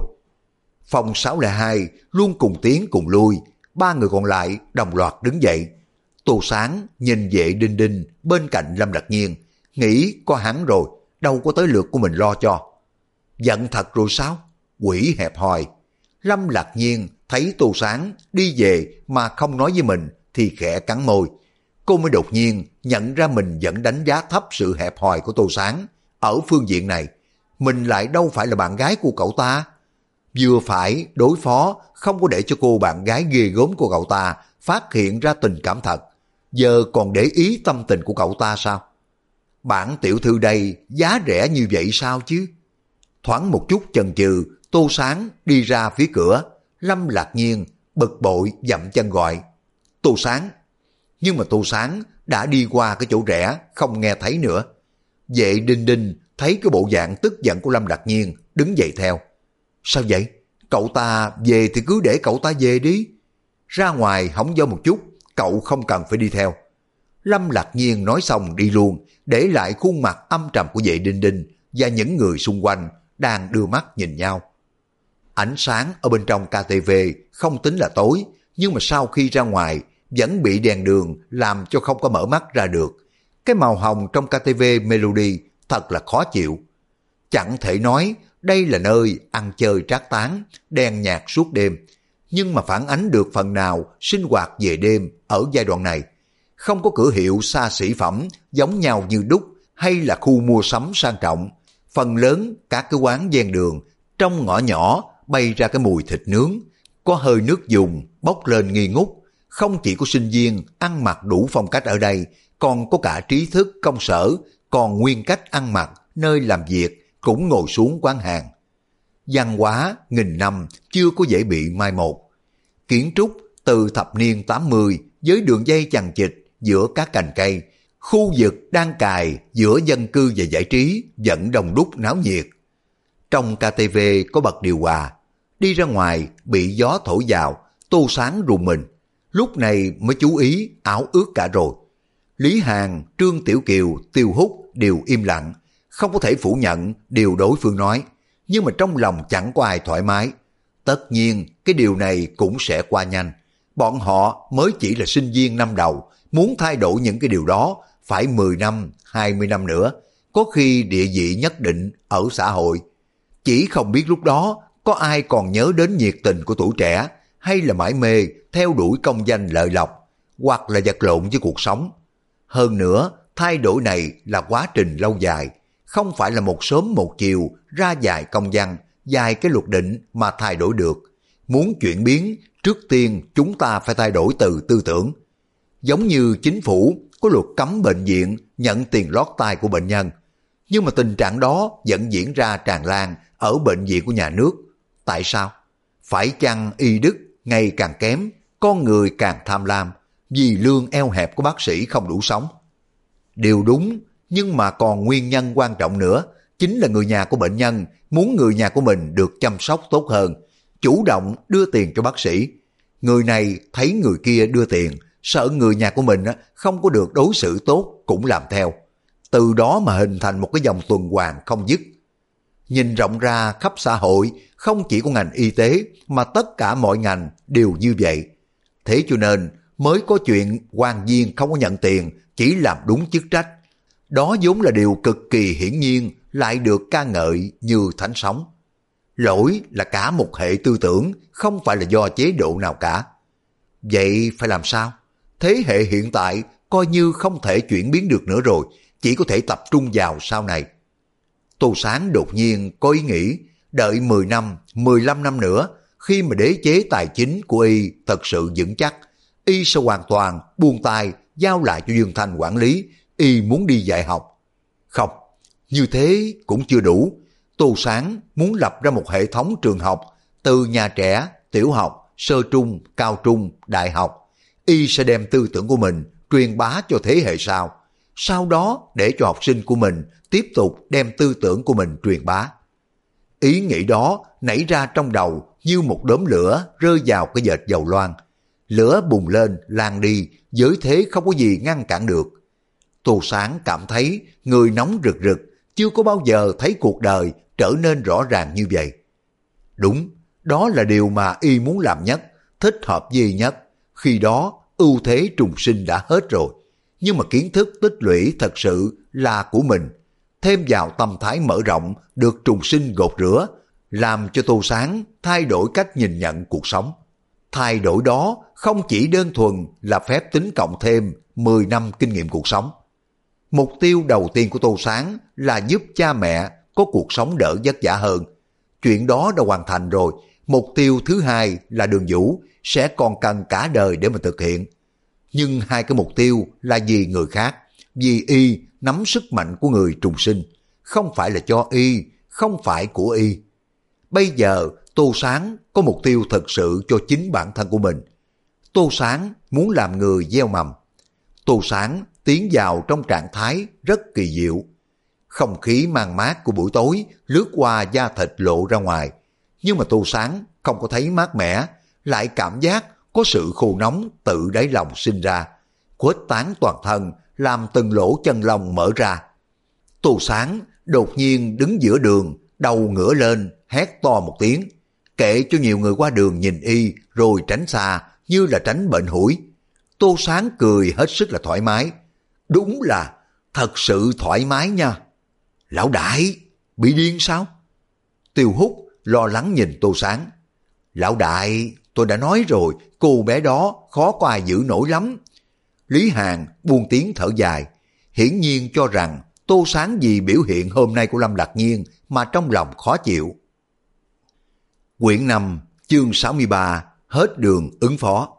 Phòng 602 luôn cùng tiến cùng lui, ba người còn lại đồng loạt đứng dậy. Tô Sáng nhìn Vệ Đinh Đinh bên cạnh Lâm Lạc Nhiên, nghĩ có hắn rồi, đâu có tới lượt của mình lo cho. Giận thật rồi sao? Quỷ hẹp hòi. Lâm Lạc Nhiên thấy Tô Sáng đi về mà không nói với mình thì khẽ cắn môi. Cô mới đột nhiên nhận ra mình vẫn đánh giá thấp sự hẹp hòi của Tô Sáng. Ở phương diện này, mình lại đâu phải là bạn gái của cậu ta. Vừa phải đối phó, không có để cho cô bạn gái ghê gớm của cậu ta phát hiện ra tình cảm thật. Giờ còn để ý tâm tình của cậu ta sao? Bản tiểu thư đây giá rẻ như vậy sao chứ? Thoáng một chút chần chừ, Tô Sáng đi ra phía cửa. Lâm Lạc Nhiên bực bội dậm chân gọi, Tô Sáng. Nhưng mà Tô Sáng đã đi qua cái chỗ rẽ, không nghe thấy nữa. Vệ Đinh Đinh thấy cái bộ dạng tức giận của Lâm Lạc Nhiên, đứng dậy theo. Sao vậy? Cậu ta về thì cứ để cậu ta về đi. Ra ngoài hóng gió một chút, cậu không cần phải đi theo. Lâm Lạc Nhiên nói xong đi luôn, để lại khuôn mặt âm trầm của Vệ Đinh Đinh và những người xung quanh đang đưa mắt nhìn nhau. Ánh sáng ở bên trong KTV không tính là tối, nhưng mà sau khi ra ngoài vẫn bị đèn đường làm cho không có mở mắt ra được. Cái màu hồng trong KTV Melody thật là khó chịu. Chẳng thể nói đây là nơi ăn chơi trác tán, đèn nhạc suốt đêm, nhưng mà phản ánh được phần nào sinh hoạt về đêm ở giai đoạn này. Không có cửa hiệu xa xỉ phẩm giống nhau như đúc hay là khu mua sắm sang trọng. Phần lớn các cái quán ven đường, trong ngõ nhỏ bay ra cái mùi thịt nướng, có hơi nước dùng bốc lên nghi ngút. Không chỉ có sinh viên ăn mặc đủ phong cách ở đây, còn có cả trí thức công sở, còn nguyên cách ăn mặc nơi làm việc cũng ngồi xuống quán hàng. Văn hóa nghìn năm chưa có dễ bị mai một. Kiến trúc từ thập niên 80 với đường dây chằng chịt giữa các cành cây, khu vực đang cài giữa dân cư và giải trí vẫn đông đúc náo nhiệt. Trong KTV có bật điều hòa, đi ra ngoài bị gió thổi vào, Tô Sáng rùng mình. Lúc này mới chú ý áo ướt cả rồi. Lý Hàn, Trương Tiểu Kiều, Tiêu Húc đều im lặng, không có thể phủ nhận điều đối phương nói, nhưng mà trong lòng chẳng có ai thoải mái. Tất nhiên cái điều này cũng sẽ qua nhanh. Bọn họ mới chỉ là sinh viên năm đầu, muốn thay đổi những cái điều đó phải 10 năm, 20 năm nữa, có khi địa vị nhất định ở xã hội. Chỉ không biết lúc đó có ai còn nhớ đến nhiệt tình của tuổi trẻ, hay là mải mê theo đuổi công danh lợi lộc, hoặc là vật lộn với cuộc sống. Hơn nữa, thay đổi này là quá trình lâu dài, không phải là một sớm một chiều ra vài công văn, vài cái luật định mà thay đổi được. Muốn chuyển biến, trước tiên chúng ta phải thay đổi từ tư tưởng. Giống như chính phủ có luật cấm bệnh viện nhận tiền lót tai của bệnh nhân, nhưng mà tình trạng đó vẫn diễn ra tràn lan ở bệnh viện của nhà nước. Tại sao? Phải chăng y đức ngày càng kém, con người càng tham lam, vì lương eo hẹp của bác sĩ không đủ sống? Điều đúng, nhưng mà còn nguyên nhân quan trọng nữa, chính là người nhà của bệnh nhân muốn người nhà của mình được chăm sóc tốt hơn, chủ động đưa tiền cho bác sĩ. Người này thấy người kia đưa tiền, sợ người nhà của mình không có được đối xử tốt cũng làm theo. Từ đó mà hình thành một cái dòng tuần hoàn không dứt. Nhìn rộng ra khắp xã hội, không chỉ có ngành y tế mà tất cả mọi ngành đều như vậy. Thế cho nên mới có chuyện quan viên không có nhận tiền, chỉ làm đúng chức trách. Đó vốn là điều cực kỳ hiển nhiên, lại được ca ngợi như thánh sống. Lỗi là cả một hệ tư tưởng, không phải là do chế độ nào cả. Vậy phải làm sao? Thế hệ hiện tại coi như không thể chuyển biến được nữa rồi, chỉ có thể tập trung vào sau này. Tô Sáng đột nhiên có ý nghĩ, đợi 10 năm, 15 năm nữa, khi mà đế chế tài chính của y thật sự vững chắc, y sẽ hoàn toàn buông tay giao lại cho Dương Thanh quản lý, y muốn đi dạy học. Không, như thế cũng chưa đủ. Tô Sáng muốn lập ra một hệ thống trường học, từ nhà trẻ, tiểu học, sơ trung, cao trung, đại học. Y sẽ đem tư tưởng của mình truyền bá cho thế hệ sau đó để cho học sinh của mình tiếp tục đem tư tưởng của mình truyền bá. Ý nghĩ đó nảy ra trong đầu như một đốm lửa rơi vào cái dệt dầu loang. Lửa bùng lên, lan đi, giới thế không có gì ngăn cản được. Tô Sáng cảm thấy người nóng rực rực, chưa có bao giờ thấy cuộc đời trở nên rõ ràng như vậy. Đúng, đó là điều mà y muốn làm nhất, thích hợp duy nhất. Khi đó, ưu thế trùng sinh đã hết rồi. Nhưng mà kiến thức tích lũy thật sự là của mình. Thêm vào tâm thái mở rộng, được trùng sinh gột rửa, làm cho Tô Sáng thay đổi cách nhìn nhận cuộc sống. Thay đổi đó không chỉ đơn thuần là phép tính cộng thêm 10 năm kinh nghiệm cuộc sống. Mục tiêu đầu tiên của Tô Sáng là giúp cha mẹ có cuộc sống đỡ vất vả hơn. Chuyện đó đã hoàn thành rồi. Mục tiêu thứ hai là Đường Vũ sẽ còn cần cả đời để mà thực hiện. Nhưng hai cái mục tiêu là vì người khác, vì y nắm sức mạnh của người trùng sinh, không phải là cho y, không phải của y. Bây giờ Tô Sáng có mục tiêu thật sự cho chính bản thân của mình. Tô Sáng muốn làm người gieo mầm. Tô Sáng tiến vào trong trạng thái rất kỳ diệu. Không khí mang mát của buổi tối lướt qua da thịt lộ ra ngoài. Nhưng mà Tô Sáng không có thấy mát mẻ, lại cảm giác có sự khô nóng tự đáy lòng sinh ra, khuếch tán toàn thân, làm từng lỗ chân lông mở ra. Tô Sáng đột nhiên đứng giữa đường, đầu ngửa lên, hét to một tiếng, kệ cho nhiều người qua đường nhìn y rồi tránh xa như là tránh bệnh hủi. Tô Sáng cười hết sức là thoải mái. Đúng là thật sự thoải mái nha. Lão đại, bị điên sao? Tiêu Húc lo lắng nhìn Tô Sáng. Lão đại, tôi đã nói rồi, cô bé đó khó có ai giữ nổi lắm. Lý Hàn buông tiếng thở dài, hiển nhiên cho rằng Tô Sáng vì biểu hiện hôm nay của Lâm Lạc Nhiên mà trong lòng khó chịu. Quyển 5, chương 63, hết đường ứng phó.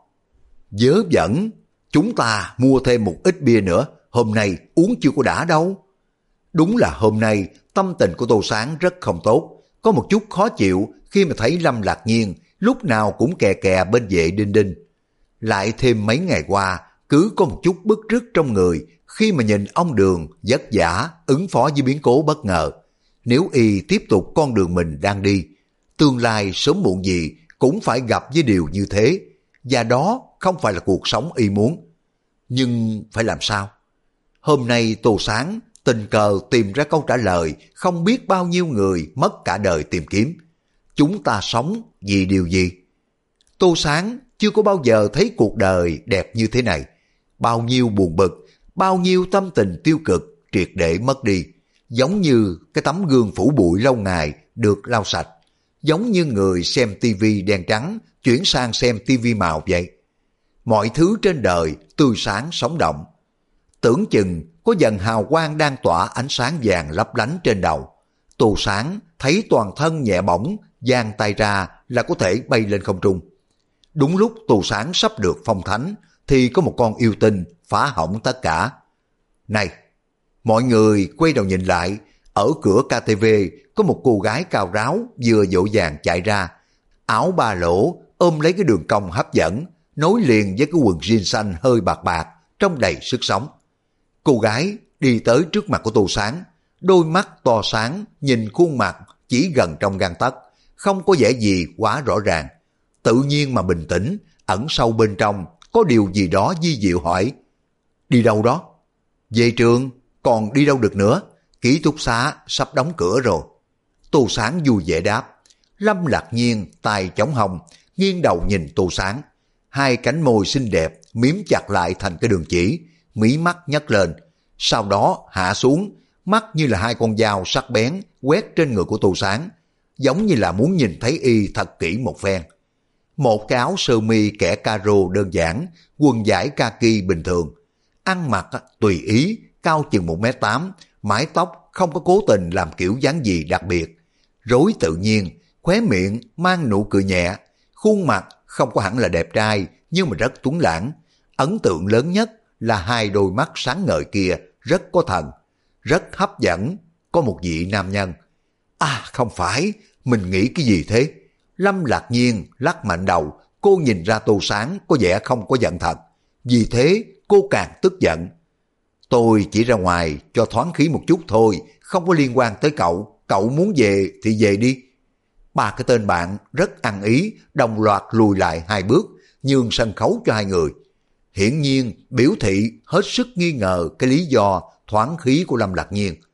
Vớ vẩn, chúng ta mua thêm một ít bia nữa, hôm nay uống chưa có đã đâu. Đúng là hôm nay tâm tình của Tô Sáng rất không tốt, có một chút khó chịu khi mà thấy Lâm Lạc Nhiên lúc nào cũng kè kè bên vệ Đinh Đinh. Lại thêm mấy ngày qua, cứ có một chút bứt rứt trong người khi mà nhìn ông Đường vất vả ứng phó với biến cố bất ngờ. Nếu y tiếp tục con đường mình đang đi, tương lai sớm muộn gì cũng phải gặp với điều như thế, và đó không phải là cuộc sống y muốn. Nhưng phải làm sao? Hôm nay Tô Sáng tình cờ tìm ra câu trả lời không biết bao nhiêu người mất cả đời tìm kiếm. Chúng ta sống vì điều gì? Tô Sáng chưa có bao giờ thấy cuộc đời đẹp như thế này. Bao nhiêu buồn bực, bao nhiêu tâm tình tiêu cực triệt để mất đi. Giống như cái tấm gương phủ bụi lâu ngày được lau sạch. Giống như người xem tivi đen trắng chuyển sang xem tivi màu vậy. Mọi thứ trên đời tươi sáng sống động. Tưởng chừng có dần hào quang đang tỏa ánh sáng vàng lấp lánh trên đầu. Tô Sáng thấy toàn thân nhẹ bỗng, giang tay ra là có thể bay lên không trung. Đúng lúc Tô Sáng sắp được phong thánh thì có một con yêu tinh phá hỏng tất cả. Này! Mọi người quay đầu nhìn lại, ở cửa KTV có một cô gái cao ráo vừa dỗ dàng chạy ra, áo ba lỗ ôm lấy cái đường cong hấp dẫn, nối liền với cái quần jean xanh hơi bạc bạc, trông đầy sức sống. Cô gái đi tới trước mặt của Tô Sáng, đôi mắt to sáng nhìn khuôn mặt chỉ gần trong gang tấc, không có vẻ gì quá rõ ràng. Tự nhiên mà bình tĩnh, ẩn sâu bên trong có điều gì đó vi diệu hỏi. Đi đâu đó? Về trường, còn đi đâu được nữa? Ký túc xá sắp đóng cửa rồi. Tô Sáng vui vẻ đáp. Lâm Lạc Nhiên tay chống hông, nghiêng đầu nhìn Tô Sáng. Hai cánh môi xinh đẹp miếm chặt lại thành cái đường chỉ, mí mắt nhấc lên, sau đó hạ xuống, mắt như là hai con dao sắc bén quét trên người của Tô Sáng, giống như là muốn nhìn thấy y thật kỹ một phen. Một cái áo sơ mi kẻ caro đơn giản, quần vải kaki bình thường, ăn mặc tùy ý, cao chừng 1m8, mái tóc không có cố tình làm kiểu dáng gì đặc biệt, rối tự nhiên, khóe miệng mang nụ cười nhẹ, khuôn mặt không có hẳn là đẹp trai, nhưng mà rất tuấn lãng. Ấn tượng lớn nhất là hai đôi mắt sáng ngời kia rất có thần, rất hấp dẫn, có một vị nam nhân. À không phải, mình nghĩ cái gì thế? Lâm Lạc Nhiên lắc mạnh đầu, cô nhìn ra Tô Sáng có vẻ không có giận thật. Vì thế cô càng tức giận. Tôi chỉ ra ngoài cho thoáng khí một chút thôi, không có liên quan tới cậu, cậu muốn về thì về đi. Ba cái tên bạn rất ăn ý, đồng loạt lùi lại 2 bước, nhường sân khấu cho hai người. Hiển nhiên biểu thị hết sức nghi ngờ cái lý do thoáng khí của Lâm Lạc Nhiên.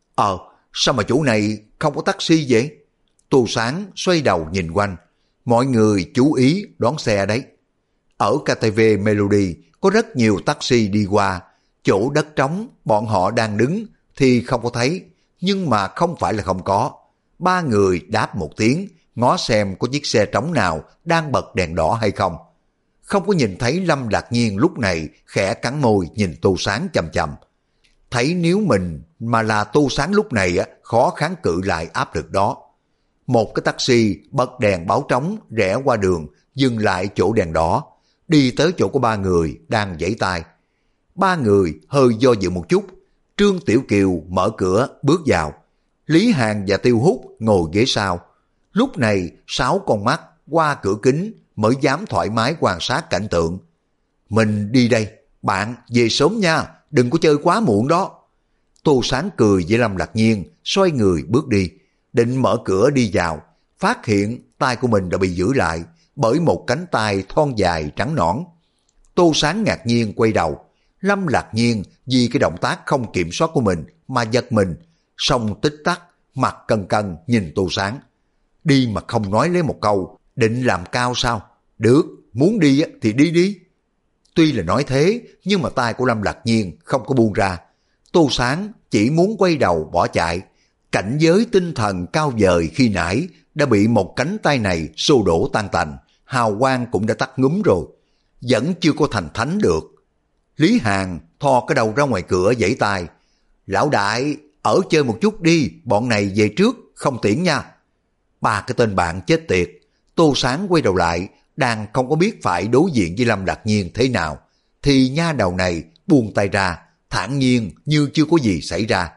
Sao mà chỗ này không có taxi vậy? Tô Sáng xoay đầu nhìn quanh, mọi người chú ý đón xe đấy. Ở KTV Melody có rất nhiều taxi đi qua, chỗ đất trống bọn họ đang đứng thì không có thấy, nhưng mà không phải là không có. Ba người đáp một tiếng, ngó xem có chiếc xe trống nào đang bật đèn đỏ hay không. Không có nhìn thấy Lâm Lạc Nhiên lúc này khẽ cắn môi nhìn Tô Sáng chằm chằm. Thấy nếu mình mà là Tô Sáng lúc này khó kháng cự lại áp lực đó. Một cái taxi bật đèn báo trống rẽ qua đường, dừng lại chỗ đèn đỏ, đi tới chỗ của ba người đang giãy tay. Ba người hơi do dự một chút, Trương Tiểu Kiều mở cửa bước vào. Lý Hàn và Tiêu Hút ngồi ghế sau. Lúc này 6 con mắt qua cửa kính mới dám thoải mái quan sát cảnh tượng. Mình đi đây, bạn về sớm nha, đừng có chơi quá muộn đó. Tô Sáng cười với Lâm Lạc Nhiên, xoay người bước đi, định mở cửa đi vào, phát hiện tay của mình đã bị giữ lại bởi một cánh tay thon dài trắng nõn. Tô Sáng ngạc nhiên quay đầu, Lâm Lạc Nhiên vì cái động tác không kiểm soát của mình mà giật mình, xong tích tắc, mặt cần cần nhìn Tô Sáng. Đi mà không nói lấy một câu, định làm cao sao? Được, muốn đi thì đi đi. Tuy là nói thế, nhưng mà tay của Lâm Lạc Nhiên không có buông ra. Tô Sáng chỉ muốn quay đầu bỏ chạy. Cảnh giới tinh thần cao vời khi nãy đã bị một cánh tay này xô đổ tan tành, hào quang cũng đã tắt ngúm rồi. Vẫn chưa có thành thánh được. Lý Hàn thò cái đầu ra ngoài cửa giãy tay. Lão đại, ở chơi một chút đi, bọn này về trước, không tiễn nha. Ba cái tên bạn chết tiệt. Tô Sáng quay đầu lại, đang không có biết phải đối diện với Lâm Lạc Nhiên thế nào, thì nha đầu này buông tay ra, thản nhiên như chưa có gì xảy ra.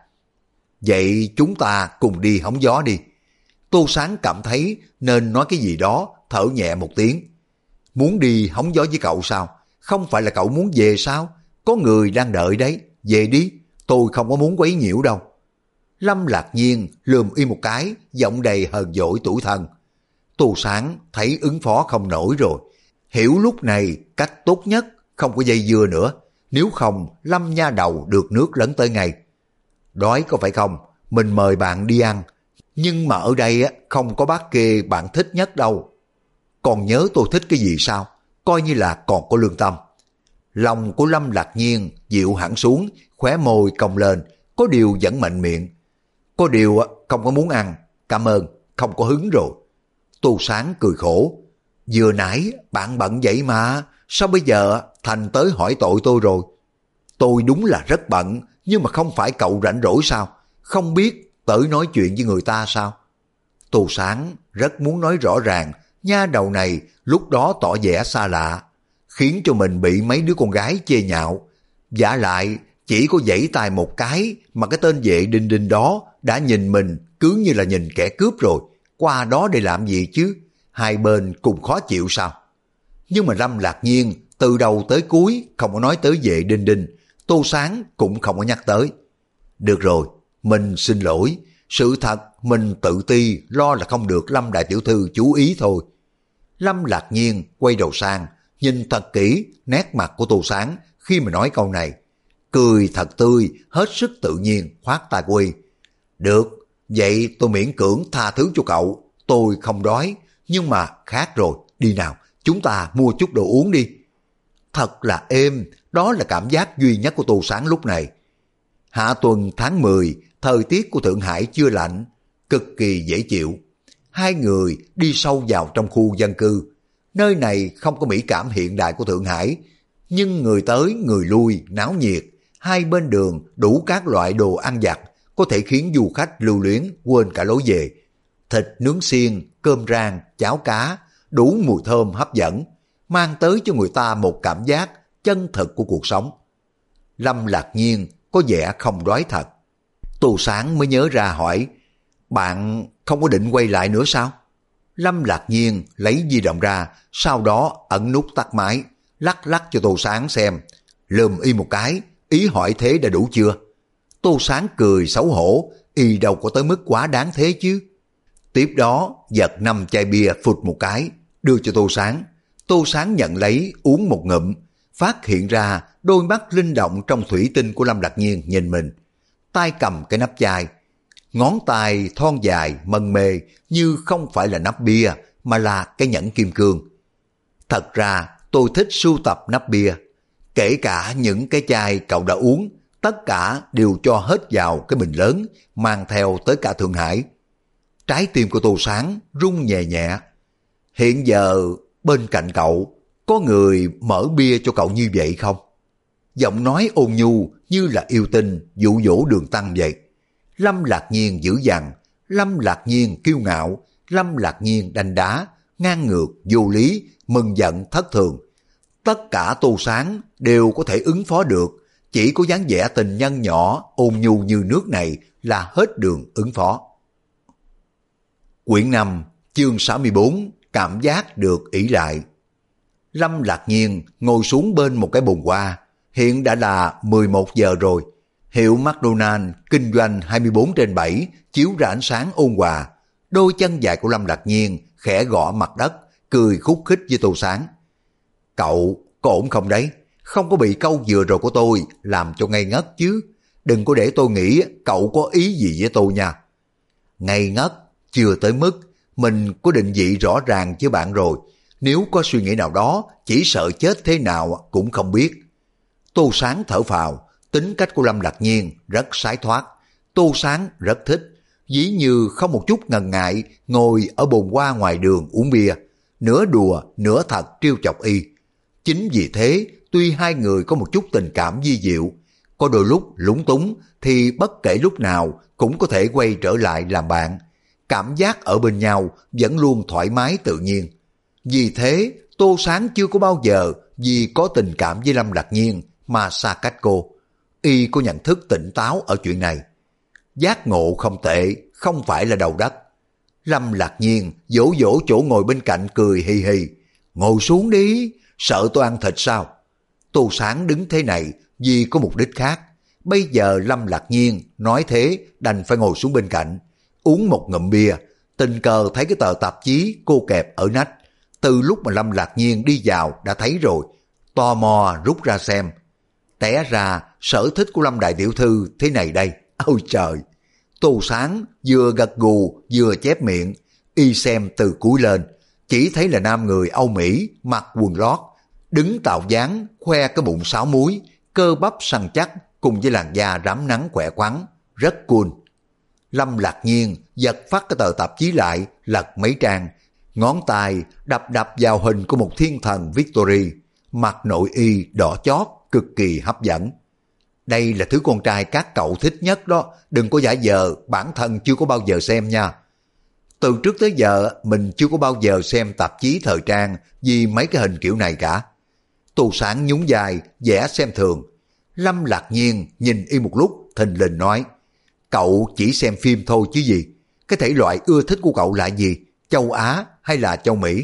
Vậy chúng ta cùng đi hóng gió đi. Tô Sáng cảm thấy nên nói cái gì đó, thở nhẹ một tiếng. Muốn đi hóng gió với cậu sao? Không phải là cậu muốn về sao? Có người đang đợi đấy, về đi, tôi không có muốn quấy nhiễu đâu. Lâm Lạc Nhiên lườm y một cái, giọng đầy hờn dỗi tủi thân. Tô Sáng thấy ứng phó không nổi rồi, hiểu lúc này cách tốt nhất không có dây dưa nữa, nếu không Lâm nha đầu được nước lấn tới ngay. Đói có phải không? Mình mời bạn đi ăn, nhưng mà ở đây không có bát kê bạn thích nhất đâu. Còn nhớ tôi thích cái gì sao? Coi như là còn có lương tâm. Lòng của Lâm Lạc Nhiên dịu hẳn xuống, khóe môi cong lên, có điều vẫn mạnh miệng. Có điều không có muốn ăn, cảm ơn, không có hứng rồi. Tô Sáng cười khổ. Vừa nãy bạn bận vậy mà, sao bây giờ thành tới hỏi tội tôi rồi? Tôi đúng là rất bận, nhưng mà không phải cậu rảnh rỗi sao? Không biết tới nói chuyện với người ta sao? Tô Sáng rất muốn nói rõ ràng, nha đầu này lúc đó tỏ vẻ xa lạ, khiến cho mình bị mấy đứa con gái chê nhạo. Vả lại chỉ có giãy tay một cái mà cái tên vệ đinh đinh đó đã nhìn mình cứ như là nhìn kẻ cướp rồi. Qua đó để làm gì chứ? Hai bên cùng khó chịu sao? Nhưng mà Lâm Lạc Nhiên từ đầu tới cuối không có nói tới vệ đinh đinh, Tô Sáng cũng không có nhắc tới. Được rồi, mình xin lỗi, sự thật mình tự ti lo là không được Lâm đại tiểu thư chú ý thôi. Lâm Lạc Nhiên quay đầu sang, nhìn thật kỹ nét mặt của Tô Sáng khi mà nói câu này. Cười thật tươi, hết sức tự nhiên, khoát tay của y. Được, vậy tôi miễn cưỡng tha thứ cho cậu, tôi không đói, nhưng mà khác rồi, đi nào, chúng ta mua chút đồ uống đi. Thật là êm, đó là cảm giác duy nhất của Tô Sáng lúc này. Hạ tuần tháng 10, thời tiết của Thượng Hải chưa lạnh, cực kỳ dễ chịu. Hai người đi sâu vào trong khu dân cư. Nơi này không có mỹ cảm hiện đại của Thượng Hải, nhưng người tới người lui náo nhiệt. Hai bên đường đủ các loại đồ ăn vặt có thể khiến du khách lưu luyến quên cả lối về. Thịt nướng xiên, cơm rang, cháo cá, đủ mùi thơm hấp dẫn, mang tới cho người ta một cảm giác chân thực của cuộc sống. Lâm Lạc Nhiên có vẻ không đói thật. Tô Sáng mới nhớ ra hỏi, bạn không có định quay lại nữa sao? Lâm Lạc Nhiên lấy di động ra, sau đó ấn nút tắt máy, lắc lắc cho Tô Sáng xem, lườm y một cái, ý hỏi thế đã đủ chưa? Tô Sáng cười xấu hổ, y đâu có tới mức quá đáng thế chứ. Tiếp đó giật 5 chai bia phụt một cái, đưa cho Tô Sáng. Tô Sáng nhận lấy uống một ngụm, phát hiện ra đôi mắt linh động trong thủy tinh của Lâm Lạc Nhiên nhìn mình. Tay cầm cái nắp chai, ngón tay thon dài mân mê như không phải là nắp bia mà là cái nhẫn kim cương. Thật ra tôi thích sưu tập nắp bia, kể cả những cái chai cậu đã uống, tất cả đều cho hết vào cái bình lớn, mang theo tới cả Thượng Hải. Trái tim của Tô Sáng rung nhẹ nhẹ. Hiện giờ bên cạnh cậu có người mở bia cho cậu như vậy không? Giọng nói ôn nhu như là yêu tinh dụ dỗ Đường Tăng vậy. Lâm Lạc Nhiên dữ dằn, Lâm Lạc Nhiên kiêu ngạo, Lâm Lạc Nhiên đanh đá, ngang ngược, vô lý, mừng giận thất thường. Tất cả Tô Sáng đều có thể ứng phó được, chỉ có dáng vẻ tình nhân nhỏ ôn nhu như nước này là hết đường ứng phó. Quyển 5, chương 64, cảm giác được ỷ lại. Lâm Lạc Nhiên ngồi xuống bên một cái bồn hoa, hiện đã là 11 giờ rồi. Hiệu McDonald kinh doanh 24/7 chiếu ra ánh sáng ôn hòa. Đôi chân dài của Lâm Lạc Nhiên khẽ gõ mặt đất, cười khúc khích với Tô Sáng. Cậu có ổn không đấy? Không có bị câu vừa rồi của tôi làm cho ngây ngất chứ? Đừng có để tôi nghĩ cậu có ý gì với tôi nha. Ngây ngất chưa tới mức, mình có định vị rõ ràng với bạn rồi. Nếu có suy nghĩ nào đó, chỉ sợ chết thế nào cũng không biết. Tô Sáng thở phào, tính cách của Lâm Lạc Nhiên rất sái thoát. Tô Sáng rất thích, dĩ như không một chút ngần ngại ngồi ở bồn hoa ngoài đường uống bia, nửa đùa nửa thật trêu chọc y. Chính vì thế, tuy hai người có một chút tình cảm vi diệu, có đôi lúc lúng túng thì bất kể lúc nào cũng có thể quay trở lại làm bạn. Cảm giác ở bên nhau vẫn luôn thoải mái tự nhiên. Vì thế, Tô Sáng chưa có bao giờ vì có tình cảm với Lâm Lạc Nhiên mà xa cách cô. Y có nhận thức tỉnh táo ở chuyện này. Giác ngộ không tệ, không phải là đầu đất. Lâm Lạc Nhiên vỗ vỗ chỗ ngồi bên cạnh cười hì hì. Ngồi xuống đi, sợ tôi ăn thịt sao? Tô Sáng đứng thế này vì có mục đích khác. Bây giờ Lâm Lạc Nhiên nói thế đành phải ngồi xuống bên cạnh, uống một ngụm bia. Tình cờ thấy cái tờ tạp chí cô kẹp ở nách. Từ lúc mà Lâm Lạc Nhiên đi vào đã thấy rồi, tò mò rút ra xem. Té ra sở thích của Lâm đại tiểu thư thế này đây. Ôi trời! Tô Sáng vừa gật gù vừa chép miệng, y xem từ cuối lên, chỉ thấy là nam người Âu Mỹ mặc quần lót, đứng tạo dáng khoe cái bụng 6 múi, cơ bắp săn chắc cùng với làn da rám nắng khỏe khoắn, rất cool. Lâm Lạc Nhiên giật phát cái tờ tạp chí lại, lật mấy trang, ngón tay đập đập vào hình của một thiên thần Victory, mặt nội y đỏ chót, cực kỳ hấp dẫn. Đây là thứ con trai các cậu thích nhất đó, đừng có giả vờ bản thân chưa có bao giờ xem nha. Từ trước tới giờ mình chưa có bao giờ xem tạp chí thời trang vì mấy cái hình kiểu này cả. Tô Sáng nhún vai, vẻ xem thường. Lâm Lạc Nhiên nhìn y một lúc, thình lình nói, cậu chỉ xem phim thôi chứ gì? Cái thể loại ưa thích của cậu là gì? Châu Á hay là châu Mỹ?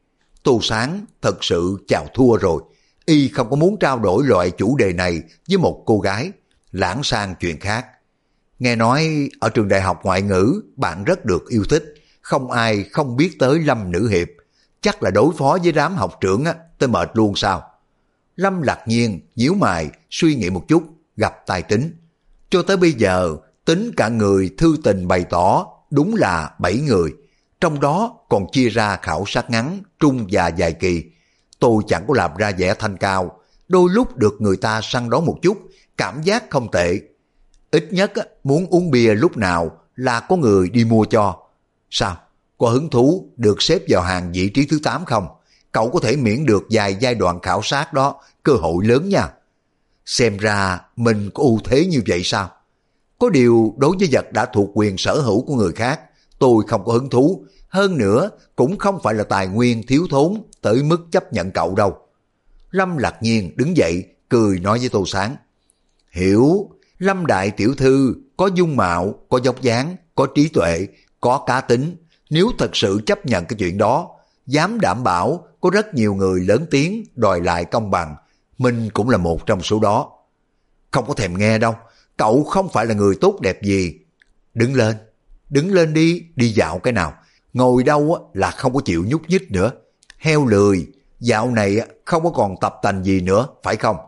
Tô Sáng thật sự chào thua rồi. Y không có muốn trao đổi loại chủ đề này với một cô gái, lãng sang chuyện khác. Nghe nói ở trường đại học ngoại ngữ bạn rất được yêu thích, không ai không biết tới Lâm nữ hiệp. Chắc là đối phó với đám học trưởng á, tới mệt luôn sao? Lâm Lạc Nhiên nhíu mày suy nghĩ một chút, gặp tài tính. Cho tới bây giờ tính cả người thư tình bày tỏ đúng là 7 người, trong đó còn chia ra khảo sát ngắn, trung và dài kỳ. Tôi chẳng có làm ra vẻ thanh cao, đôi lúc được người ta săn đón một chút, cảm giác không tệ. Ít nhất muốn uống bia lúc nào là có người đi mua cho. Sao? Có hứng thú được xếp vào hàng vị trí thứ 8 không? Cậu có thể miễn được vài giai đoạn khảo sát đó, cơ hội lớn nha. Xem ra mình có ưu thế như vậy sao? Có điều đối với vật đã thuộc quyền sở hữu của người khác, tôi không có hứng thú, Hơn nữa cũng không phải là tài nguyên thiếu thốn tới mức chấp nhận cậu đâu. Lâm Lạc Nhiên đứng dậy cười nói với Tô Sáng. Hiểu, Lâm đại tiểu thư có dung mạo, có dốc dáng, có trí tuệ, có cá tính. Nếu thật sự chấp nhận cái chuyện đó, dám đảm bảo có rất nhiều người lớn tiếng đòi lại công bằng. Mình cũng là một trong số đó. Không có thèm nghe đâu, cậu không phải là người tốt đẹp gì. Đứng lên đi, đi dạo cái nào. Ngồi đâu là không có chịu nhúc nhích nữa. Heo lười, dạo này không có còn tập tành gì nữa, phải không?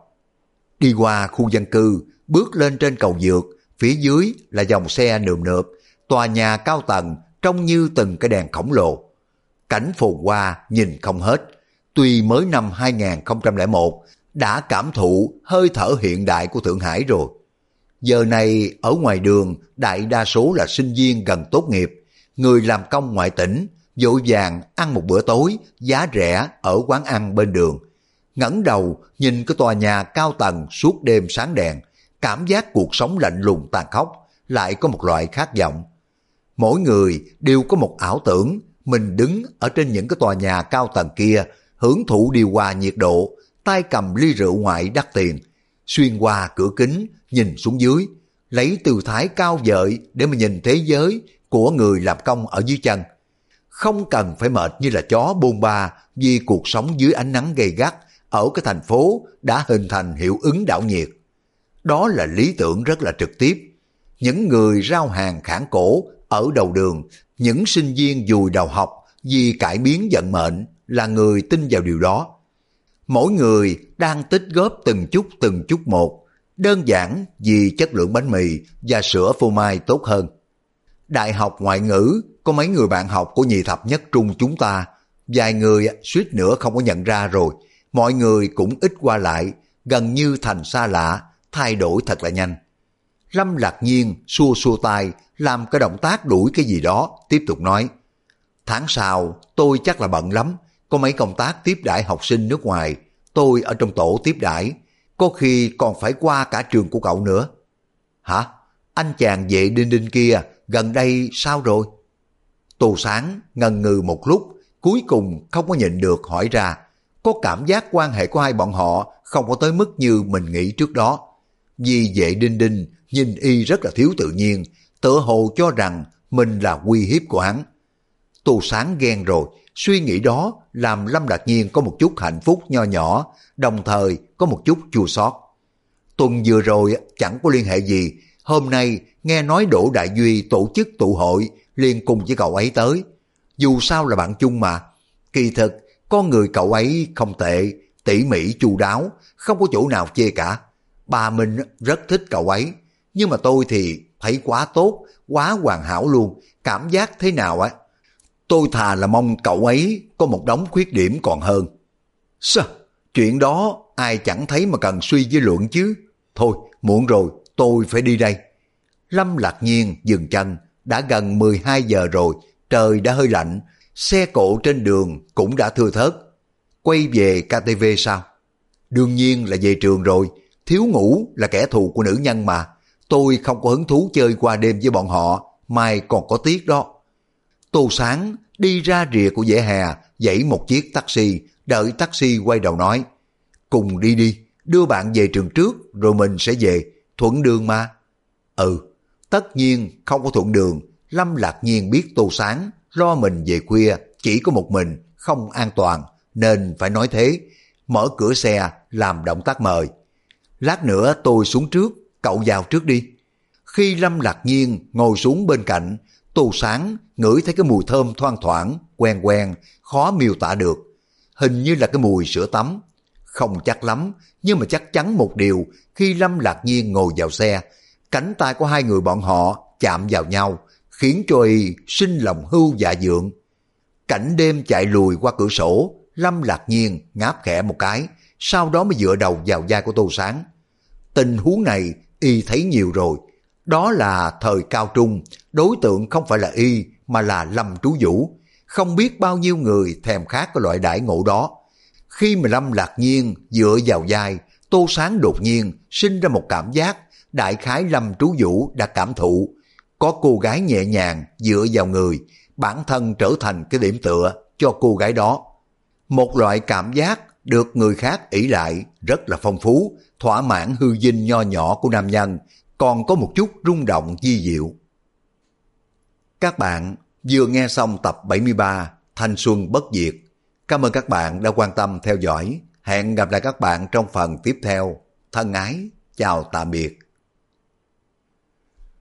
Đi qua khu dân cư, bước lên trên cầu vượt, phía dưới là dòng xe nườm nượp, tòa nhà cao tầng trông như từng cái đèn khổng lồ. Cảnh phồn hoa nhìn không hết. Tuy mới năm 2001 đã cảm thụ hơi thở hiện đại của Thượng Hải rồi. Giờ này ở ngoài đường đại đa số là sinh viên gần tốt nghiệp, người làm công ngoại tỉnh, vội vàng ăn một bữa tối giá rẻ ở quán ăn bên đường. Ngẩng đầu nhìn cái tòa nhà cao tầng suốt đêm sáng đèn, cảm giác cuộc sống lạnh lùng tàn khốc, lại có một loại khát vọng. Mỗi người đều có một ảo tưởng mình đứng ở trên những cái tòa nhà cao tầng kia, hưởng thụ điều hòa nhiệt độ, tay cầm ly rượu ngoại đắt tiền, xuyên qua cửa kính nhìn xuống dưới, lấy tư thái cao vợi để mà nhìn thế giới của người làm công ở dưới chân. Không cần phải mệt như là chó bôn ba vì cuộc sống dưới ánh nắng gay gắt ở cái thành phố đã hình thành hiệu ứng đảo nhiệt. Đó là lý tưởng rất là trực tiếp. Những người rao hàng khản cổ ở đầu đường, những sinh viên dùi đầu học vì cải biến vận mệnh là người tin vào điều đó. Mỗi người đang tích góp từng chút một, đơn giản vì chất lượng bánh mì và sữa phô mai tốt hơn. Đại học ngoại ngữ có mấy người bạn học của nhì thập nhất trung chúng ta, vài người suýt nữa không có nhận ra rồi. Mọi người cũng ít qua lại, gần như thành xa lạ, thay đổi thật là nhanh. Lâm Lạc Nhiên xua xua tay, làm cái động tác đuổi cái gì đó, tiếp tục nói. Tháng sau tôi chắc là bận lắm, có mấy công tác tiếp đãi học sinh nước ngoài, tôi ở trong tổ tiếp đãi, có khi còn phải qua cả trường của cậu nữa. Hả? Anh chàng vệ đinh đinh kia gần đây sao rồi? Tô Sáng ngần ngừ một lúc, cuối cùng không có nhịn được hỏi ra. Có cảm giác quan hệ của hai bọn họ không có tới mức như mình nghĩ trước đó. Vì vệ đinh đinh nhìn y rất là thiếu tự nhiên, tựa hồ cho rằng mình là uy hiếp của hắn. Tô Sáng ghen rồi, suy nghĩ đó làm Lâm Lạc Nhiên có một chút hạnh phúc nho nhỏ, đồng thời có một chút chua xót. Tuần vừa rồi chẳng có liên hệ gì, hôm nay nghe nói Đỗ Đại Duy tổ chức tụ hội, liền cùng với cậu ấy tới. Dù sao là bạn chung mà. Kỳ thực, con người cậu ấy không tệ, tỉ mỉ chu đáo, không có chỗ nào chê cả. Bà mình rất thích cậu ấy, nhưng mà tôi thì thấy quá tốt, quá hoàn hảo luôn, cảm giác thế nào á. Tôi thà là mong cậu ấy có một đống khuyết điểm còn hơn. Sao? Chuyện đó ai chẳng thấy mà cần suy với luận chứ. Thôi, muộn rồi, tôi phải đi đây. Lâm Lạc Nhiên dừng chân, đã gần 12 giờ rồi, trời đã hơi lạnh, xe cộ trên đường cũng đã thưa thớt. Quay về KTV sao? Đương nhiên là về trường rồi, thiếu ngủ là kẻ thù của nữ nhân mà. Tôi không có hứng thú chơi qua đêm với bọn họ, mai còn có tiết đó. Tô Sáng đi ra rìa của vỉa hè, dãy một chiếc taxi, đợi taxi quay đầu nói. Cùng đi đi, đưa bạn về trường trước rồi mình sẽ về, thuận đường mà. Ừ, tất nhiên không có thuận đường. Lâm Lạc Nhiên biết Tô Sáng lo mình về khuya, chỉ có một mình, không an toàn, nên phải nói thế. Mở cửa xe, làm động tác mời. Lát nữa tôi xuống trước, cậu vào trước đi. Khi Lâm Lạc Nhiên ngồi xuống bên cạnh, Tô Sáng ngửi thấy cái mùi thơm thoang thoảng, quen quen, khó miêu tả được. Hình như là cái mùi sữa tắm. Không chắc lắm, nhưng mà chắc chắn một điều, khi Lâm Lạc Nhiên ngồi vào xe, cánh tay của hai người bọn họ chạm vào nhau, khiến cho y sinh lòng hưu dạ dượng. Cảnh đêm chạy lùi qua cửa sổ, Lâm Lạc Nhiên ngáp khẽ một cái, sau đó mới dựa đầu vào vai của Tô Sáng. Tình huống này y thấy nhiều rồi. Đó là thời cao trung, đối tượng không phải là y mà là Lâm Trú Vũ. Không biết bao nhiêu người thèm khát cái loại đãi ngộ đó. Khi mà Lâm Lạc Nhiên dựa vào vai, Tô Sáng đột nhiên sinh ra một cảm giác đại khái Lâm Trú Vũ đã cảm thụ. Có cô gái nhẹ nhàng dựa vào người, bản thân trở thành cái điểm tựa cho cô gái đó. Một loại cảm giác được người khác ỷ lại rất là phong phú, thỏa mãn hư vinh nho nhỏ của nam nhân, còn có một chút rung động vi diệu. Các bạn vừa nghe xong tập 73 Thanh Xuân Bất Diệt. Cảm ơn các bạn đã quan tâm theo dõi. Hẹn gặp lại các bạn trong phần tiếp theo. Thân ái, chào tạm biệt.